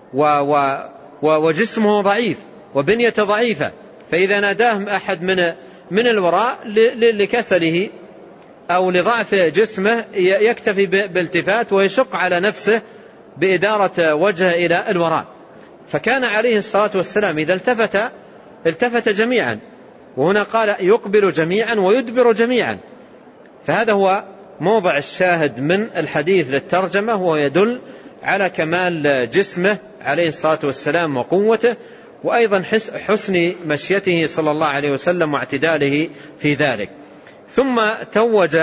وجسمه ضعيف وبنيته ضعيفة، فإذا ناداه أحد من الوراء لكسله أو لضعف جسمه يكتفي بالالتفات ويشق على نفسه بإدارة وجهه إلى الوراء. فكان عليه الصلاة والسلام إذا التفت جميعا، وهنا قال يقبل جميعا ويدبر جميعا، فهذا هو موضع الشاهد من الحديث للترجمة، وهو يدل على كمال جسمه عليه الصلاة والسلام وقوته، وأيضا حسن مشيته صلى الله عليه وسلم واعتداله في ذلك. ثم توج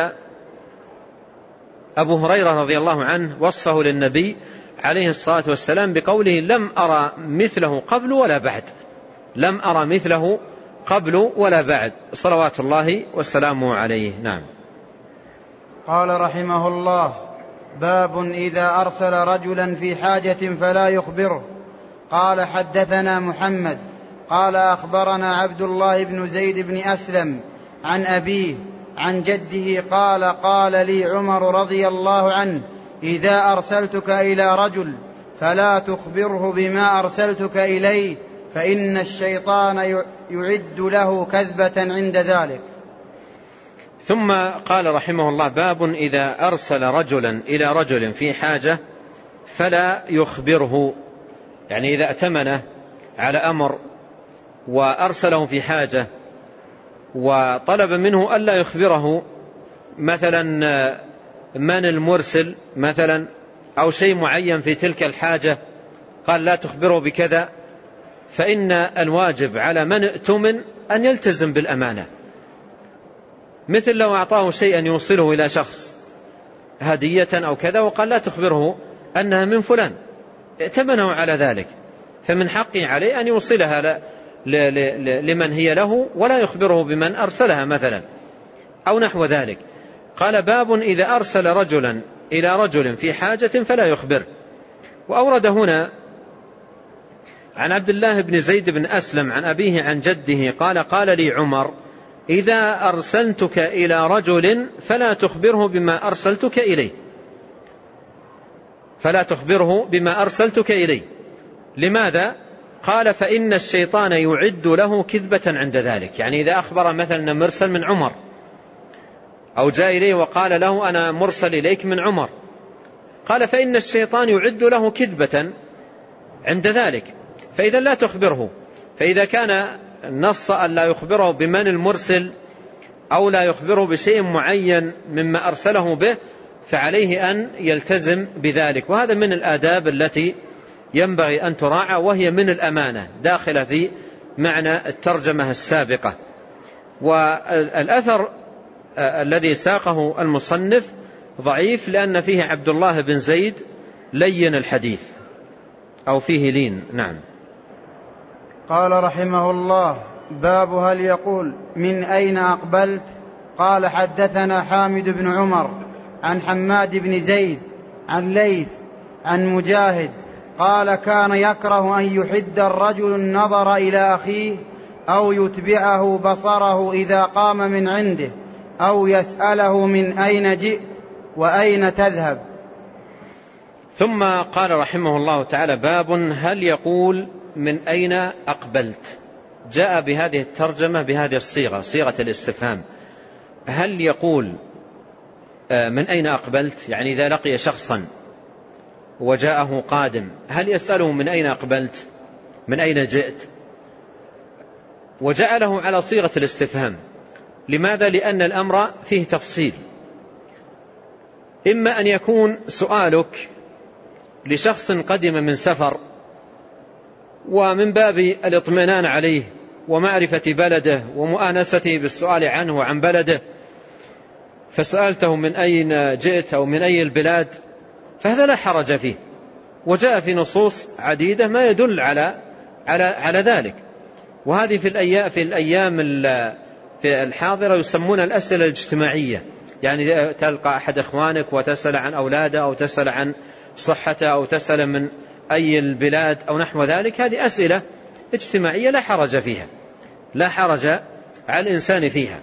أبو هريرة رضي الله عنه وصفه للنبي عليه الصلاة والسلام بقوله لم أرى مثله قبل ولا بعد، لم أرى مثله قبل ولا بعد، صلوات الله وسلامه عليه. نعم. قال رحمه الله: باب إذا أرسل رجلا في حاجة فلا يخبره. قال حدثنا محمد قال أخبرنا عبد الله بن زيد بن أسلم عن أبيه عن جده قال قال لي عمر رضي الله عنه إذا أرسلتك إلى رجل فلا تخبره بما أرسلتك إليه فإن الشيطان يعد له كذبة عند ذلك. ثم قال رحمه الله: باب إذا أرسل رجلا إلى رجل في حاجة فلا يخبره، يعني إذا أتمنه على أمر وأرسله في حاجة وطلب منه ألا يخبره مثلا من المرسل مثلا أو شيء معين في تلك الحاجة، قال لا تخبره بكذا، فإن الواجب على من ائتمن أن يلتزم بالأمانة. مثل لو أعطاه شيئا يوصله إلى شخص هدية أو كذا وقال لا تخبره أنها من فلان، ائتمنه على ذلك، فمن حقه عليه أن يوصلها لمن هي له ولا يخبره بمن أرسلها مثلا أو نحو ذلك. قال: باب إذا أرسل رجلا إلى رجل في حاجة فلا يخبر. وأورد هنا عن عبد الله بن زيد بن أسلم عن أبيه عن جده قال: قال لي عمر: إذا أرسلتك إلى رجل فلا تخبره بما أرسلتك إليه، فلا تخبره بما أرسلتك إليه. لماذا؟ قال: فإن الشيطان يعد له كذبة عند ذلك. يعني إذا أخبر مثلا مرسل من عمر أو جاء إليه وقال له أنا مرسل إليك من عمر، قال: فإن الشيطان يعد له كذبة عند ذلك، فإذا لا تخبره. فإذا كان نص أن لا يخبره بمن المرسل أو لا يخبره بشيء معين مما أرسله به فعليه أن يلتزم بذلك. وهذا من الآداب التي ينبغي أن تراعى، وهي من الأمانة داخلة في معنى الترجمة السابقة. والأثر الذي ساقه المصنف ضعيف لأن فيه عبد الله بن زيد لين الحديث أو فيه لين. نعم. قال رحمه الله: باب هل يقول من أين أقبلت؟ قال: حدثنا حامد بن عمر عن حماد بن زيد عن ليث عن مجاهد قال: كان يكره أن يحد الرجل النظر إلى أخيه أو يتبعه بصره إذا قام من عنده أو يسأله من أين جئت وأين تذهب. ثم قال رحمه الله تعالى: باب هل يقول من أين أقبلت؟ جاء بهذه الترجمة بهذه الصيغة، صيغة الاستفهام. هل يقول من أين أقبلت؟ يعني إذا لقي شخصا وجاءه قادم هل يسأله من أين أقبلت؟ من أين جئت؟ وجعله على صيغة الاستفهام. لماذا؟ لأن الأمر فيه تفصيل. إما أن يكون سؤالك لشخص قدم من سفر ومن باب الاطمئنان عليه ومعرفة بلده ومؤانسته بالسؤال عنه وعن بلده، فسألته من أين جئت أو من أي البلاد، فهذا لا حرج فيه، وجاء في نصوص عديدة ما يدل على ذلك. وهذه في الأيام في الحاضرة يسمون الأسئلة الاجتماعية، يعني تلقى أحد إخوانك وتسأل عن أولاده أو تسأل عن صحته أو تسأل من أي البلاد أو نحو ذلك. هذه أسئلة اجتماعية لا حرج فيها، لا حرج على الإنسان فيها.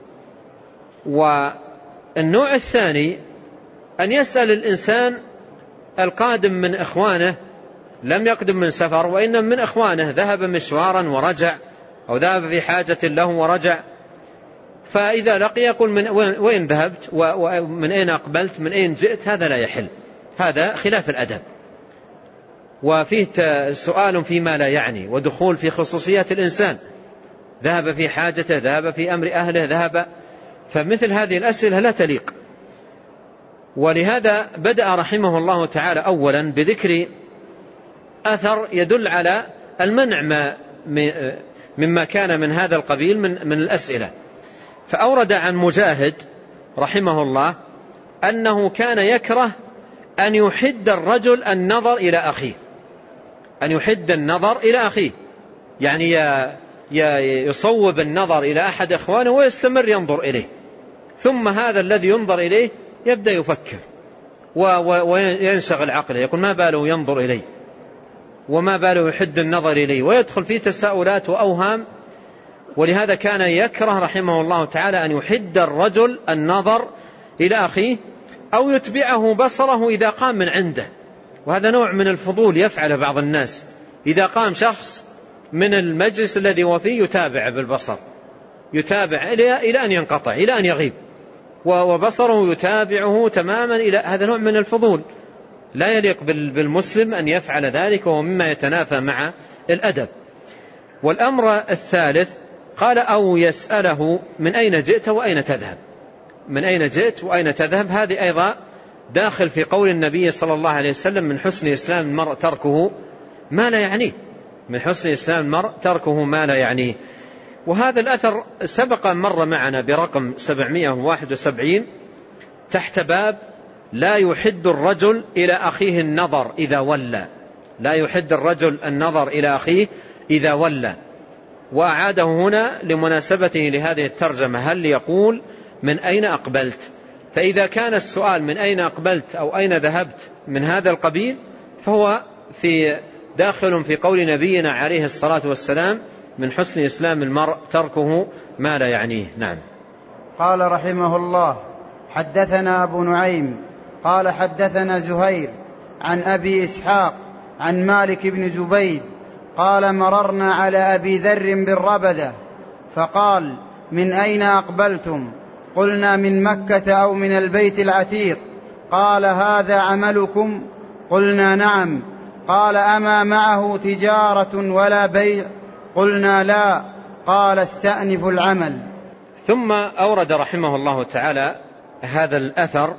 والنوع الثاني أن يسأل الإنسان القادم من إخوانه، لم يقدم من سفر وإنما من إخوانه، ذهب مشوارا ورجع أو ذهب في حاجة له ورجع، فإذا لقي يقول من وين ذهبت ومن أين أقبلت من أين جئت، هذا لا يحل، هذا خلاف الأدب، وفيه سؤال فيما لا يعني ودخول في خصوصيات الإنسان، ذهب في حاجته، ذهب في أمر أهله، ذهب، فمثل هذه الأسئلة لا تليق. ولهذا بدأ رحمه الله تعالى أولا بذكر أثر يدل على المنع مما كان من هذا القبيل من الأسئلة. فأورد عن مجاهد رحمه الله أنه كان يكره أن يحد الرجل النظر إلى أخيه، أن يحد النظر إلى أخيه، يعني يصوب النظر إلى أحد إخوانه ويستمر ينظر إليه، ثم هذا الذي ينظر إليه يبدأ يفكر وينشغل عقله، يقول ما باله ينظر إليه وما باله يحد النظر إليه، ويدخل في تساؤلات وأوهام. ولهذا كان يكره رحمه الله تعالى أن يحد الرجل النظر إلى أخيه أو يتبعه بصره إذا قام من عنده. وهذا نوع من الفضول يفعله بعض الناس، إذا قام شخص من المجلس الذي هو فيه يتابع بالبصر، يتابع إلى أن ينقطع، إلى أن يغيب، وبصره يتابعه تماما إلى هذا نوع من الفضول لا يليق بالمسلم أن يفعل ذلك، وهو مما يتنافى مع الأدب. والأمر الثالث قال أو يسأله من أين جئت وأين تذهب. من أين جئت وأين تذهب هذه أيضا داخل في قول النبي صلى الله عليه وسلم من حسن إسلام المرء تركه ما لا يعنيه، من حسن إسلام المرء تركه ما لا يعنيه. وهذا الأثر سبق مر معنا برقم 771 تحت باب لا يحد الرجل إلى أخيه النظر إذا ولى، لا يحد الرجل النظر إلى أخيه إذا ولى. وأعاده هنا لمناسبته لهذه الترجمة، هل يقول من أين أقبلت؟ فإذا كان السؤال من أين أقبلت أو أين ذهبت من هذا القبيل فهو داخل في قول نبينا عليه الصلاة والسلام من حسن إسلام المرء تركه ما لا يعنيه. نعم. قال رحمه الله حدثنا أبو نعيم قال حدثنا زهير عن أبي إسحاق عن مالك بن زبيد قال مررنا على أبي ذر بالربذة فقال من أين أقبلتم؟ قلنا من مكة أو من البيت العتيق. قال هذا عملكم؟ قلنا نعم. قال أما معه تجارة ولا بيع؟ قلنا لا. قال استأنفوا العمل. ثم أورد رحمه الله تعالى هذا الأثر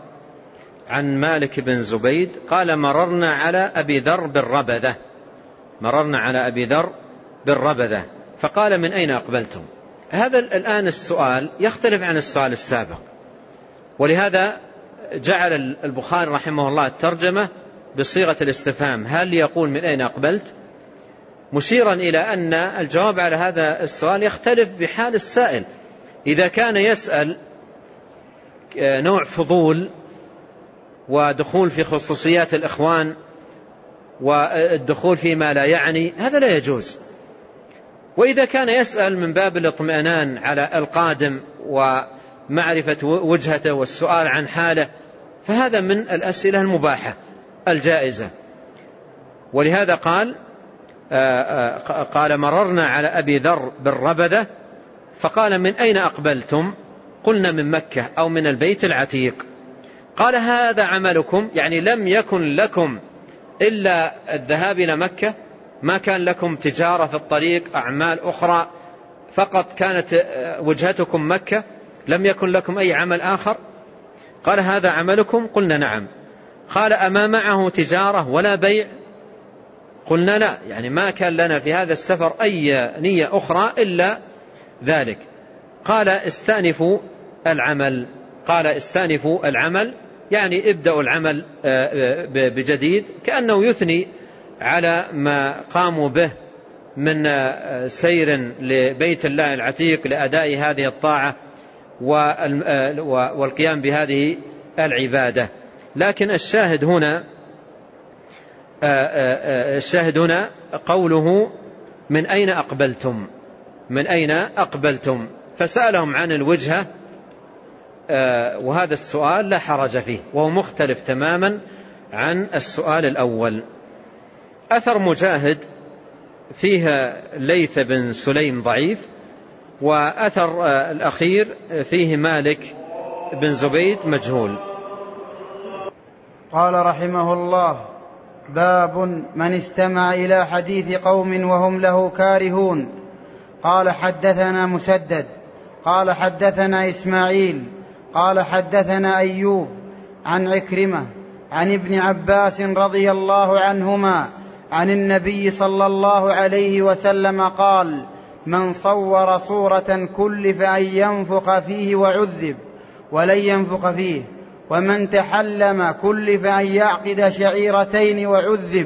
عن مالك بن زبيد قال مررنا على أبي ذر بالربذة، مررنا على أبي ذر بالربذة فقال من أين أقبلتم؟ هذا الآن السؤال يختلف عن السؤال السابق، ولهذا جعل البخاري رحمه الله الترجمة بصيغة الاستفهام هل يقول من أين أقبلت، مشيرا إلى أن الجواب على هذا السؤال يختلف بحال السائل. إذا كان يسأل نوع فضول ودخول في خصوصيات الإخوان والدخول فيما لا يعني هذا لا يجوز. وإذا كان يسأل من باب الاطمئنان على القادم ومعرفة وجهته والسؤال عن حاله فهذا من الأسئلة المباحة الجائزة. ولهذا قال مررنا على أبي ذر بالربذة فقال من أين أقبلتم؟ قلنا من مكة أو من البيت العتيق. قال هذا عملكم؟ يعني لم يكن لكم إلا الذهاب إلى مكة، ما كان لكم تجارة في الطريق أعمال أخرى، فقط كانت وجهتكم مكة، لم يكن لكم أي عمل آخر؟ قال هذا عملكم؟ قلنا نعم. قال أما معه تجارة ولا بيع؟ قلنا لا، يعني ما كان لنا في هذا السفر أي نية أخرى إلا ذلك. قال استأنفوا العمل. قال استأنفوا العمل يعني ابدأوا العمل بجديد، كأنه يثني على ما قاموا به من سير لبيت الله العتيق لأداء هذه الطاعة والقيام بهذه العبادة. لكن الشاهد هنا قوله من أين أقبلتم؟ من أين أقبلتم؟ فسألهم عن الوجهة، وهذا السؤال لا حرج فيه وهو مختلف تماما عن السؤال الأول. أثر مجاهد فيه ليث بن سليم ضعيف، وأثر الأخير فيه مالك بن زبيد مجهول. قال رحمه الله باب من استمع إلى حديث قوم وهم له كارهون. قال حدثنا مسدد قال حدثنا إسماعيل قال حدثنا أيوب عن عكرمة عن ابن عباس رضي الله عنهما عن النبي صلى الله عليه وسلم قال من صور صورة كلف أن ينفخ فيه وعذب ولن ينفخ فيه، ومن تحلم كلف أن يعقد شعيرتين وعذب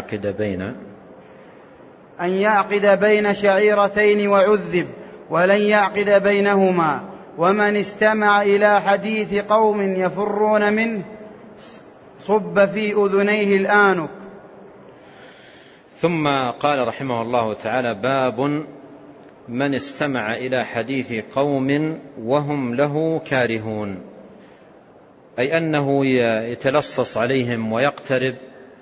أن يعقد بين شعيرتين وعذب ولن يعقد بينهما، ومن استمع إلى حديث قوم يفرون منه صب في أذنيه الآنك. ثم قال رحمه الله تعالى باب من استمع إلى حديث قوم وهم له كارهون. أي أنه يتلصص عليهم ويقترب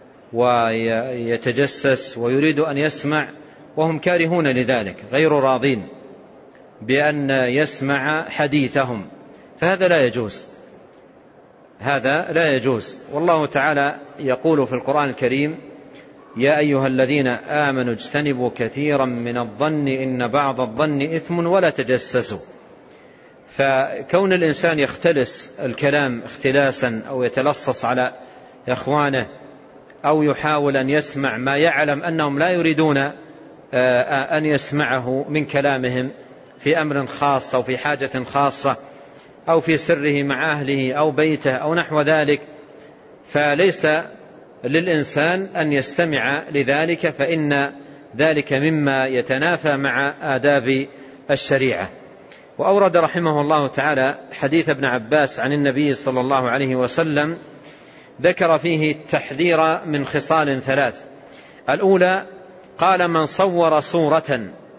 ويتجسس ويريد أن يسمع وهم كارهون لذلك، غير راضين بأن يسمع حديثهم، فهذا لا يجوز، هذا لا يجوز. والله تعالى يقول في القرآن الكريم: يا أيها الذين آمنوا اجتنبوا كثيرا من الظن إن بعض الظن إثم ولا تجسسوا. فكون الإنسان يختلس الكلام اختلاسا أو يتلصص على إخوانه أو يحاول أن يسمع ما يعلم أنهم لا يريدون أن يسمعه من كلامهم في أمر خاص أو في حاجة خاصة أو في سره مع أهله أو بيته أو نحو ذلك، فليس للإنسان أن يستمع لذلك، فإن ذلك مما يتنافى مع آداب الشريعة. وأورد رحمه الله تعالى حديث ابن عباس عن النبي صلى الله عليه وسلم ذكر فيه التحذير من خصال ثلاث. الأولى قال: من صور صورة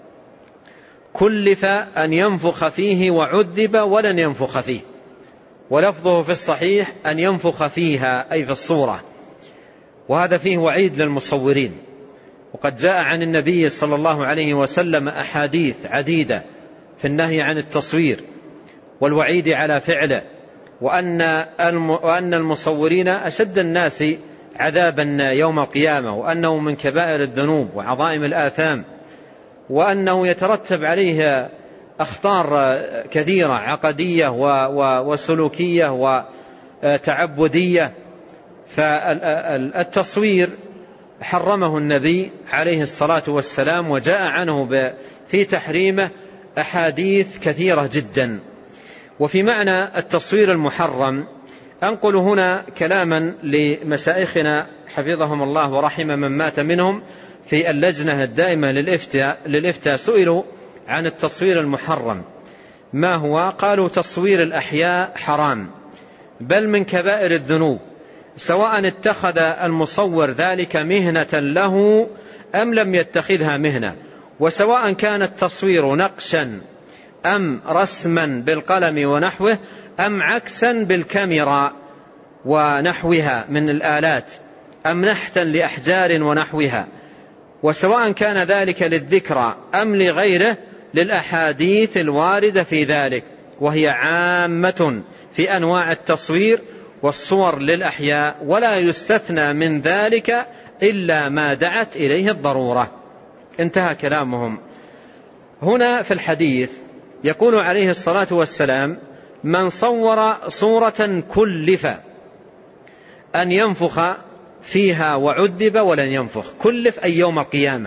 كلف أن ينفخ فيه وعذب ولن ينفخ فيه، ولفظه في الصحيح أن ينفخ فيها أي في الصورة، وهذا فيه وعيد للمصورين. وقد جاء عن النبي صلى الله عليه وسلم أحاديث عديدة في النهي عن التصوير والوعيد على فعله، وأن المصورين أشد الناس عذابا يوم القيامة، وأنه من كبائر الذنوب وعظائم الآثام، وأنه يترتب عليه أخطار كثيرة عقدية وسلوكية وتعبدية. فالتصوير حرمه النبي عليه الصلاة والسلام، وجاء عنه في تحريمه أحاديث كثيرة جدا. وفي معنى التصوير المحرم أنقل هنا كلاما لمشايخنا حفظهم الله ورحم من مات منهم في اللجنة الدائمة للإفتاء، سئلوا عن التصوير المحرم ما هو؟ قالوا: تصوير الأحياء حرام، بل من كبائر الذنوب، سواء اتخذ المصور ذلك مهنة له أم لم يتخذها مهنة، وسواء كان التصوير نقشا أم رسما بالقلم ونحوه أم عكسا بالكاميرا ونحوها من الآلات أم نحتا لأحجار ونحوها، وسواء كان ذلك للذكرى أم لغيره، للأحاديث الواردة في ذلك، وهي عامة في أنواع التصوير والصور للأحياء، ولا يستثنى من ذلك إلا ما دعت إليه الضرورة. انتهى كلامهم. هنا في الحديث يقول عليه الصلاة والسلام: من صور صورة كلف أن ينفخ فيها وعذب ولن ينفخ. كلف أي يوم القيامة،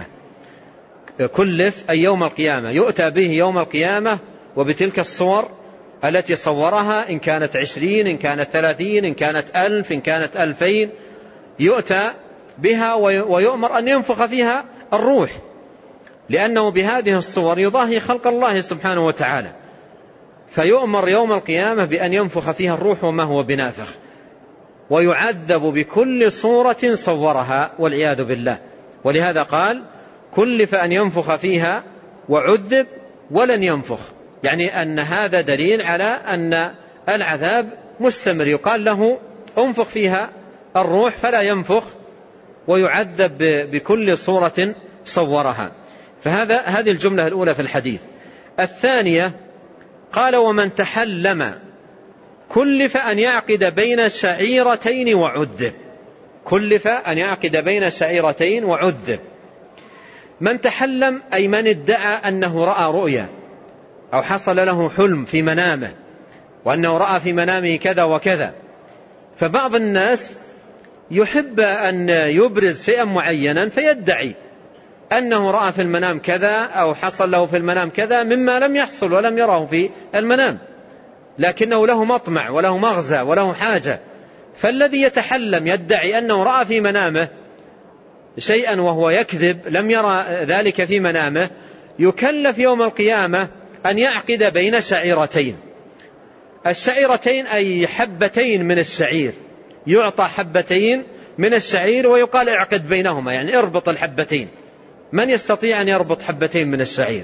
كلف أي يوم القيامة، يؤتى به يوم القيامة وبتلك الصور التي صورها، إن كانت 20، إن كانت 30، إن كانت 1000، إن كانت 2000، يؤتى بها ويؤمر أن ينفخ فيها الروح، لأنه بهذه الصور يضاهي خلق الله سبحانه وتعالى، فيؤمر يوم القيامة بأن ينفخ فيها الروح وما هو بنافخ، ويعذب بكل صورة صورها والعياذ بالله. ولهذا قال: كلف أن ينفخ فيها وعذب ولن ينفخ، يعني أن هذا دليل على أن العذاب مستمر، يقال له انفخ فيها الروح فلا ينفخ، ويعذب بكل صورة صورها. هذه الجملة الأولى في الحديث. الثانية قال: ومن تحلم كلف أن يعقد بين شعيرتين وعذب. كلف أن يعقد بين شعيرتين وعذب. من تحلم أي من ادعى أنه رأى رؤيا أو حصل له حلم في منامه، وأنه رأى في منامه كذا وكذا. فبعض الناس يحب أن يبرز شيئا معينا فيدعي أنه رأى في المنام كذا أو حصل له في المنام كذا مما لم يحصل ولم يره في المنام، لكنه له مطمع وله مغزى وله حاجة. فالذي يتحلم يدعي أنه رأى في منامه شيئا وهو يكذب، لم يرى ذلك في منامه، يكلف يوم القيامة أن يعقد بين شعيرتين. الشعيرتين أي حبتين من الشعير، يعطى حبتين من الشعير ويقال اعقد بينهما، يعني اربط الحبتين. من يستطيع أن يربط حبتين من الشعير؟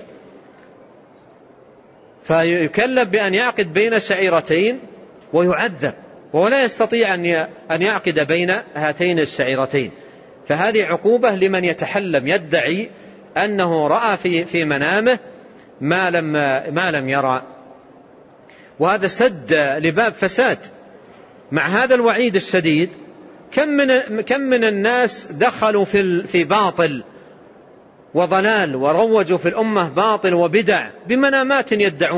فيكلف بأن يعقد بين الشعيرتين ويعذب وهو لا يستطيع أن يعقد بين هاتين الشعيرتين. فهذه عقوبة لمن يتحلم يدعي أنه رأى في منامه ما لم يرى، وهذا سد لباب فساد. مع هذا الوعيد الشديد كم من الناس دخلوا في باطل وضلال وروجوا في الأمة باطل وبدع بمنامات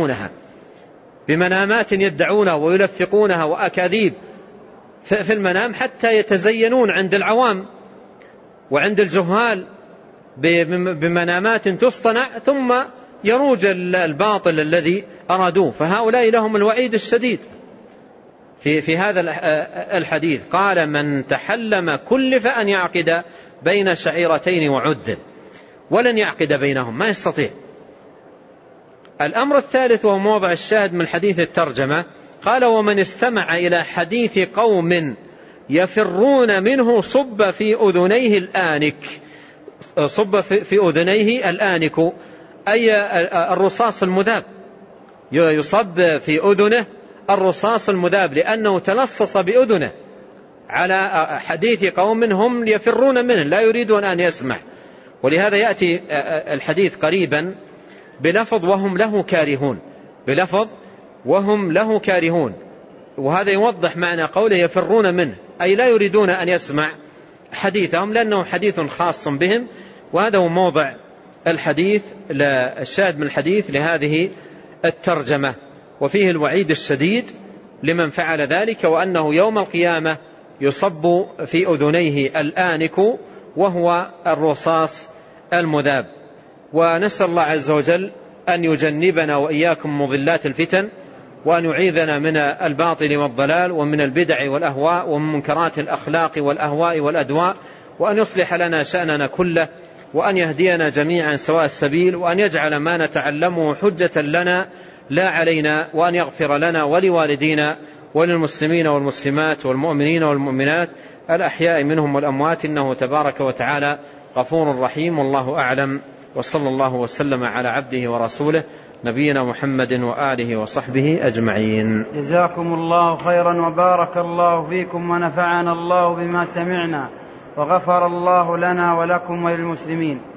يدعونها ويلفقونها وأكاذيب في المنام، حتى يتزينون عند العوام وعند الجهال بمنامات تصطنع، ثم يروج الباطل الذي أرادوه. فهؤلاء لهم الوعيد الشديد في هذا الحديث. قال: من تحلم كلف أن يعقد بين شعيرتين وعد، ولن يعقد بينهم، ما يستطيع. الأمر الثالث وهو موضع الشاهد من حديث الترجمة، قال: ومن استمع إلى حديث قوم يفرون منه صب في أذنيه الآنك، أي الرصاص المذاب، يصب في أذنه الرصاص المذاب، لأنه تلصص بأذنه على حديث قوم هم يفرون منه، لا يريدون أن يسمع. ولهذا يأتي الحديث قريبا بلفظ وهم له كارهون، وهذا يوضح معنى قوله يفرون منه، أي لا يريدون أن يسمع حديثهم لأنه حديث خاص بهم. وهذا هو موضع الحديث، الشاهد من الحديث لهذه الترجمة، وفيه الوعيد الشديد لمن فعل ذلك، وأنه يوم القيامة يصب في أذنيه الآنك وهو الرصاص المذاب. ونسأل الله عز وجل أن يجنبنا وإياكم مضلات الفتن، وأن يعيذنا من الباطل والضلال ومن البدع والأهواء ومن منكرات الأخلاق والأهواء والأدواء، وأن يصلح لنا شأننا كله، وأن يهدينا جميعا سواء السبيل، وأن يجعل ما نتعلمه حجة لنا لا علينا، وأن يغفر لنا ولوالدينا وللمسلمين والمسلمات والمؤمنين والمؤمنات الأحياء منهم والأموات، إنه تبارك وتعالى غفور رحيم. والله أعلم، وصلى الله وسلم على عبده ورسوله نبينا محمد وآله وصحبه أجمعين. جزاكم الله خيرا وبارك الله فيكم، ونفعنا الله بما سمعنا، وغفر الله لنا ولكم وللمسلمين.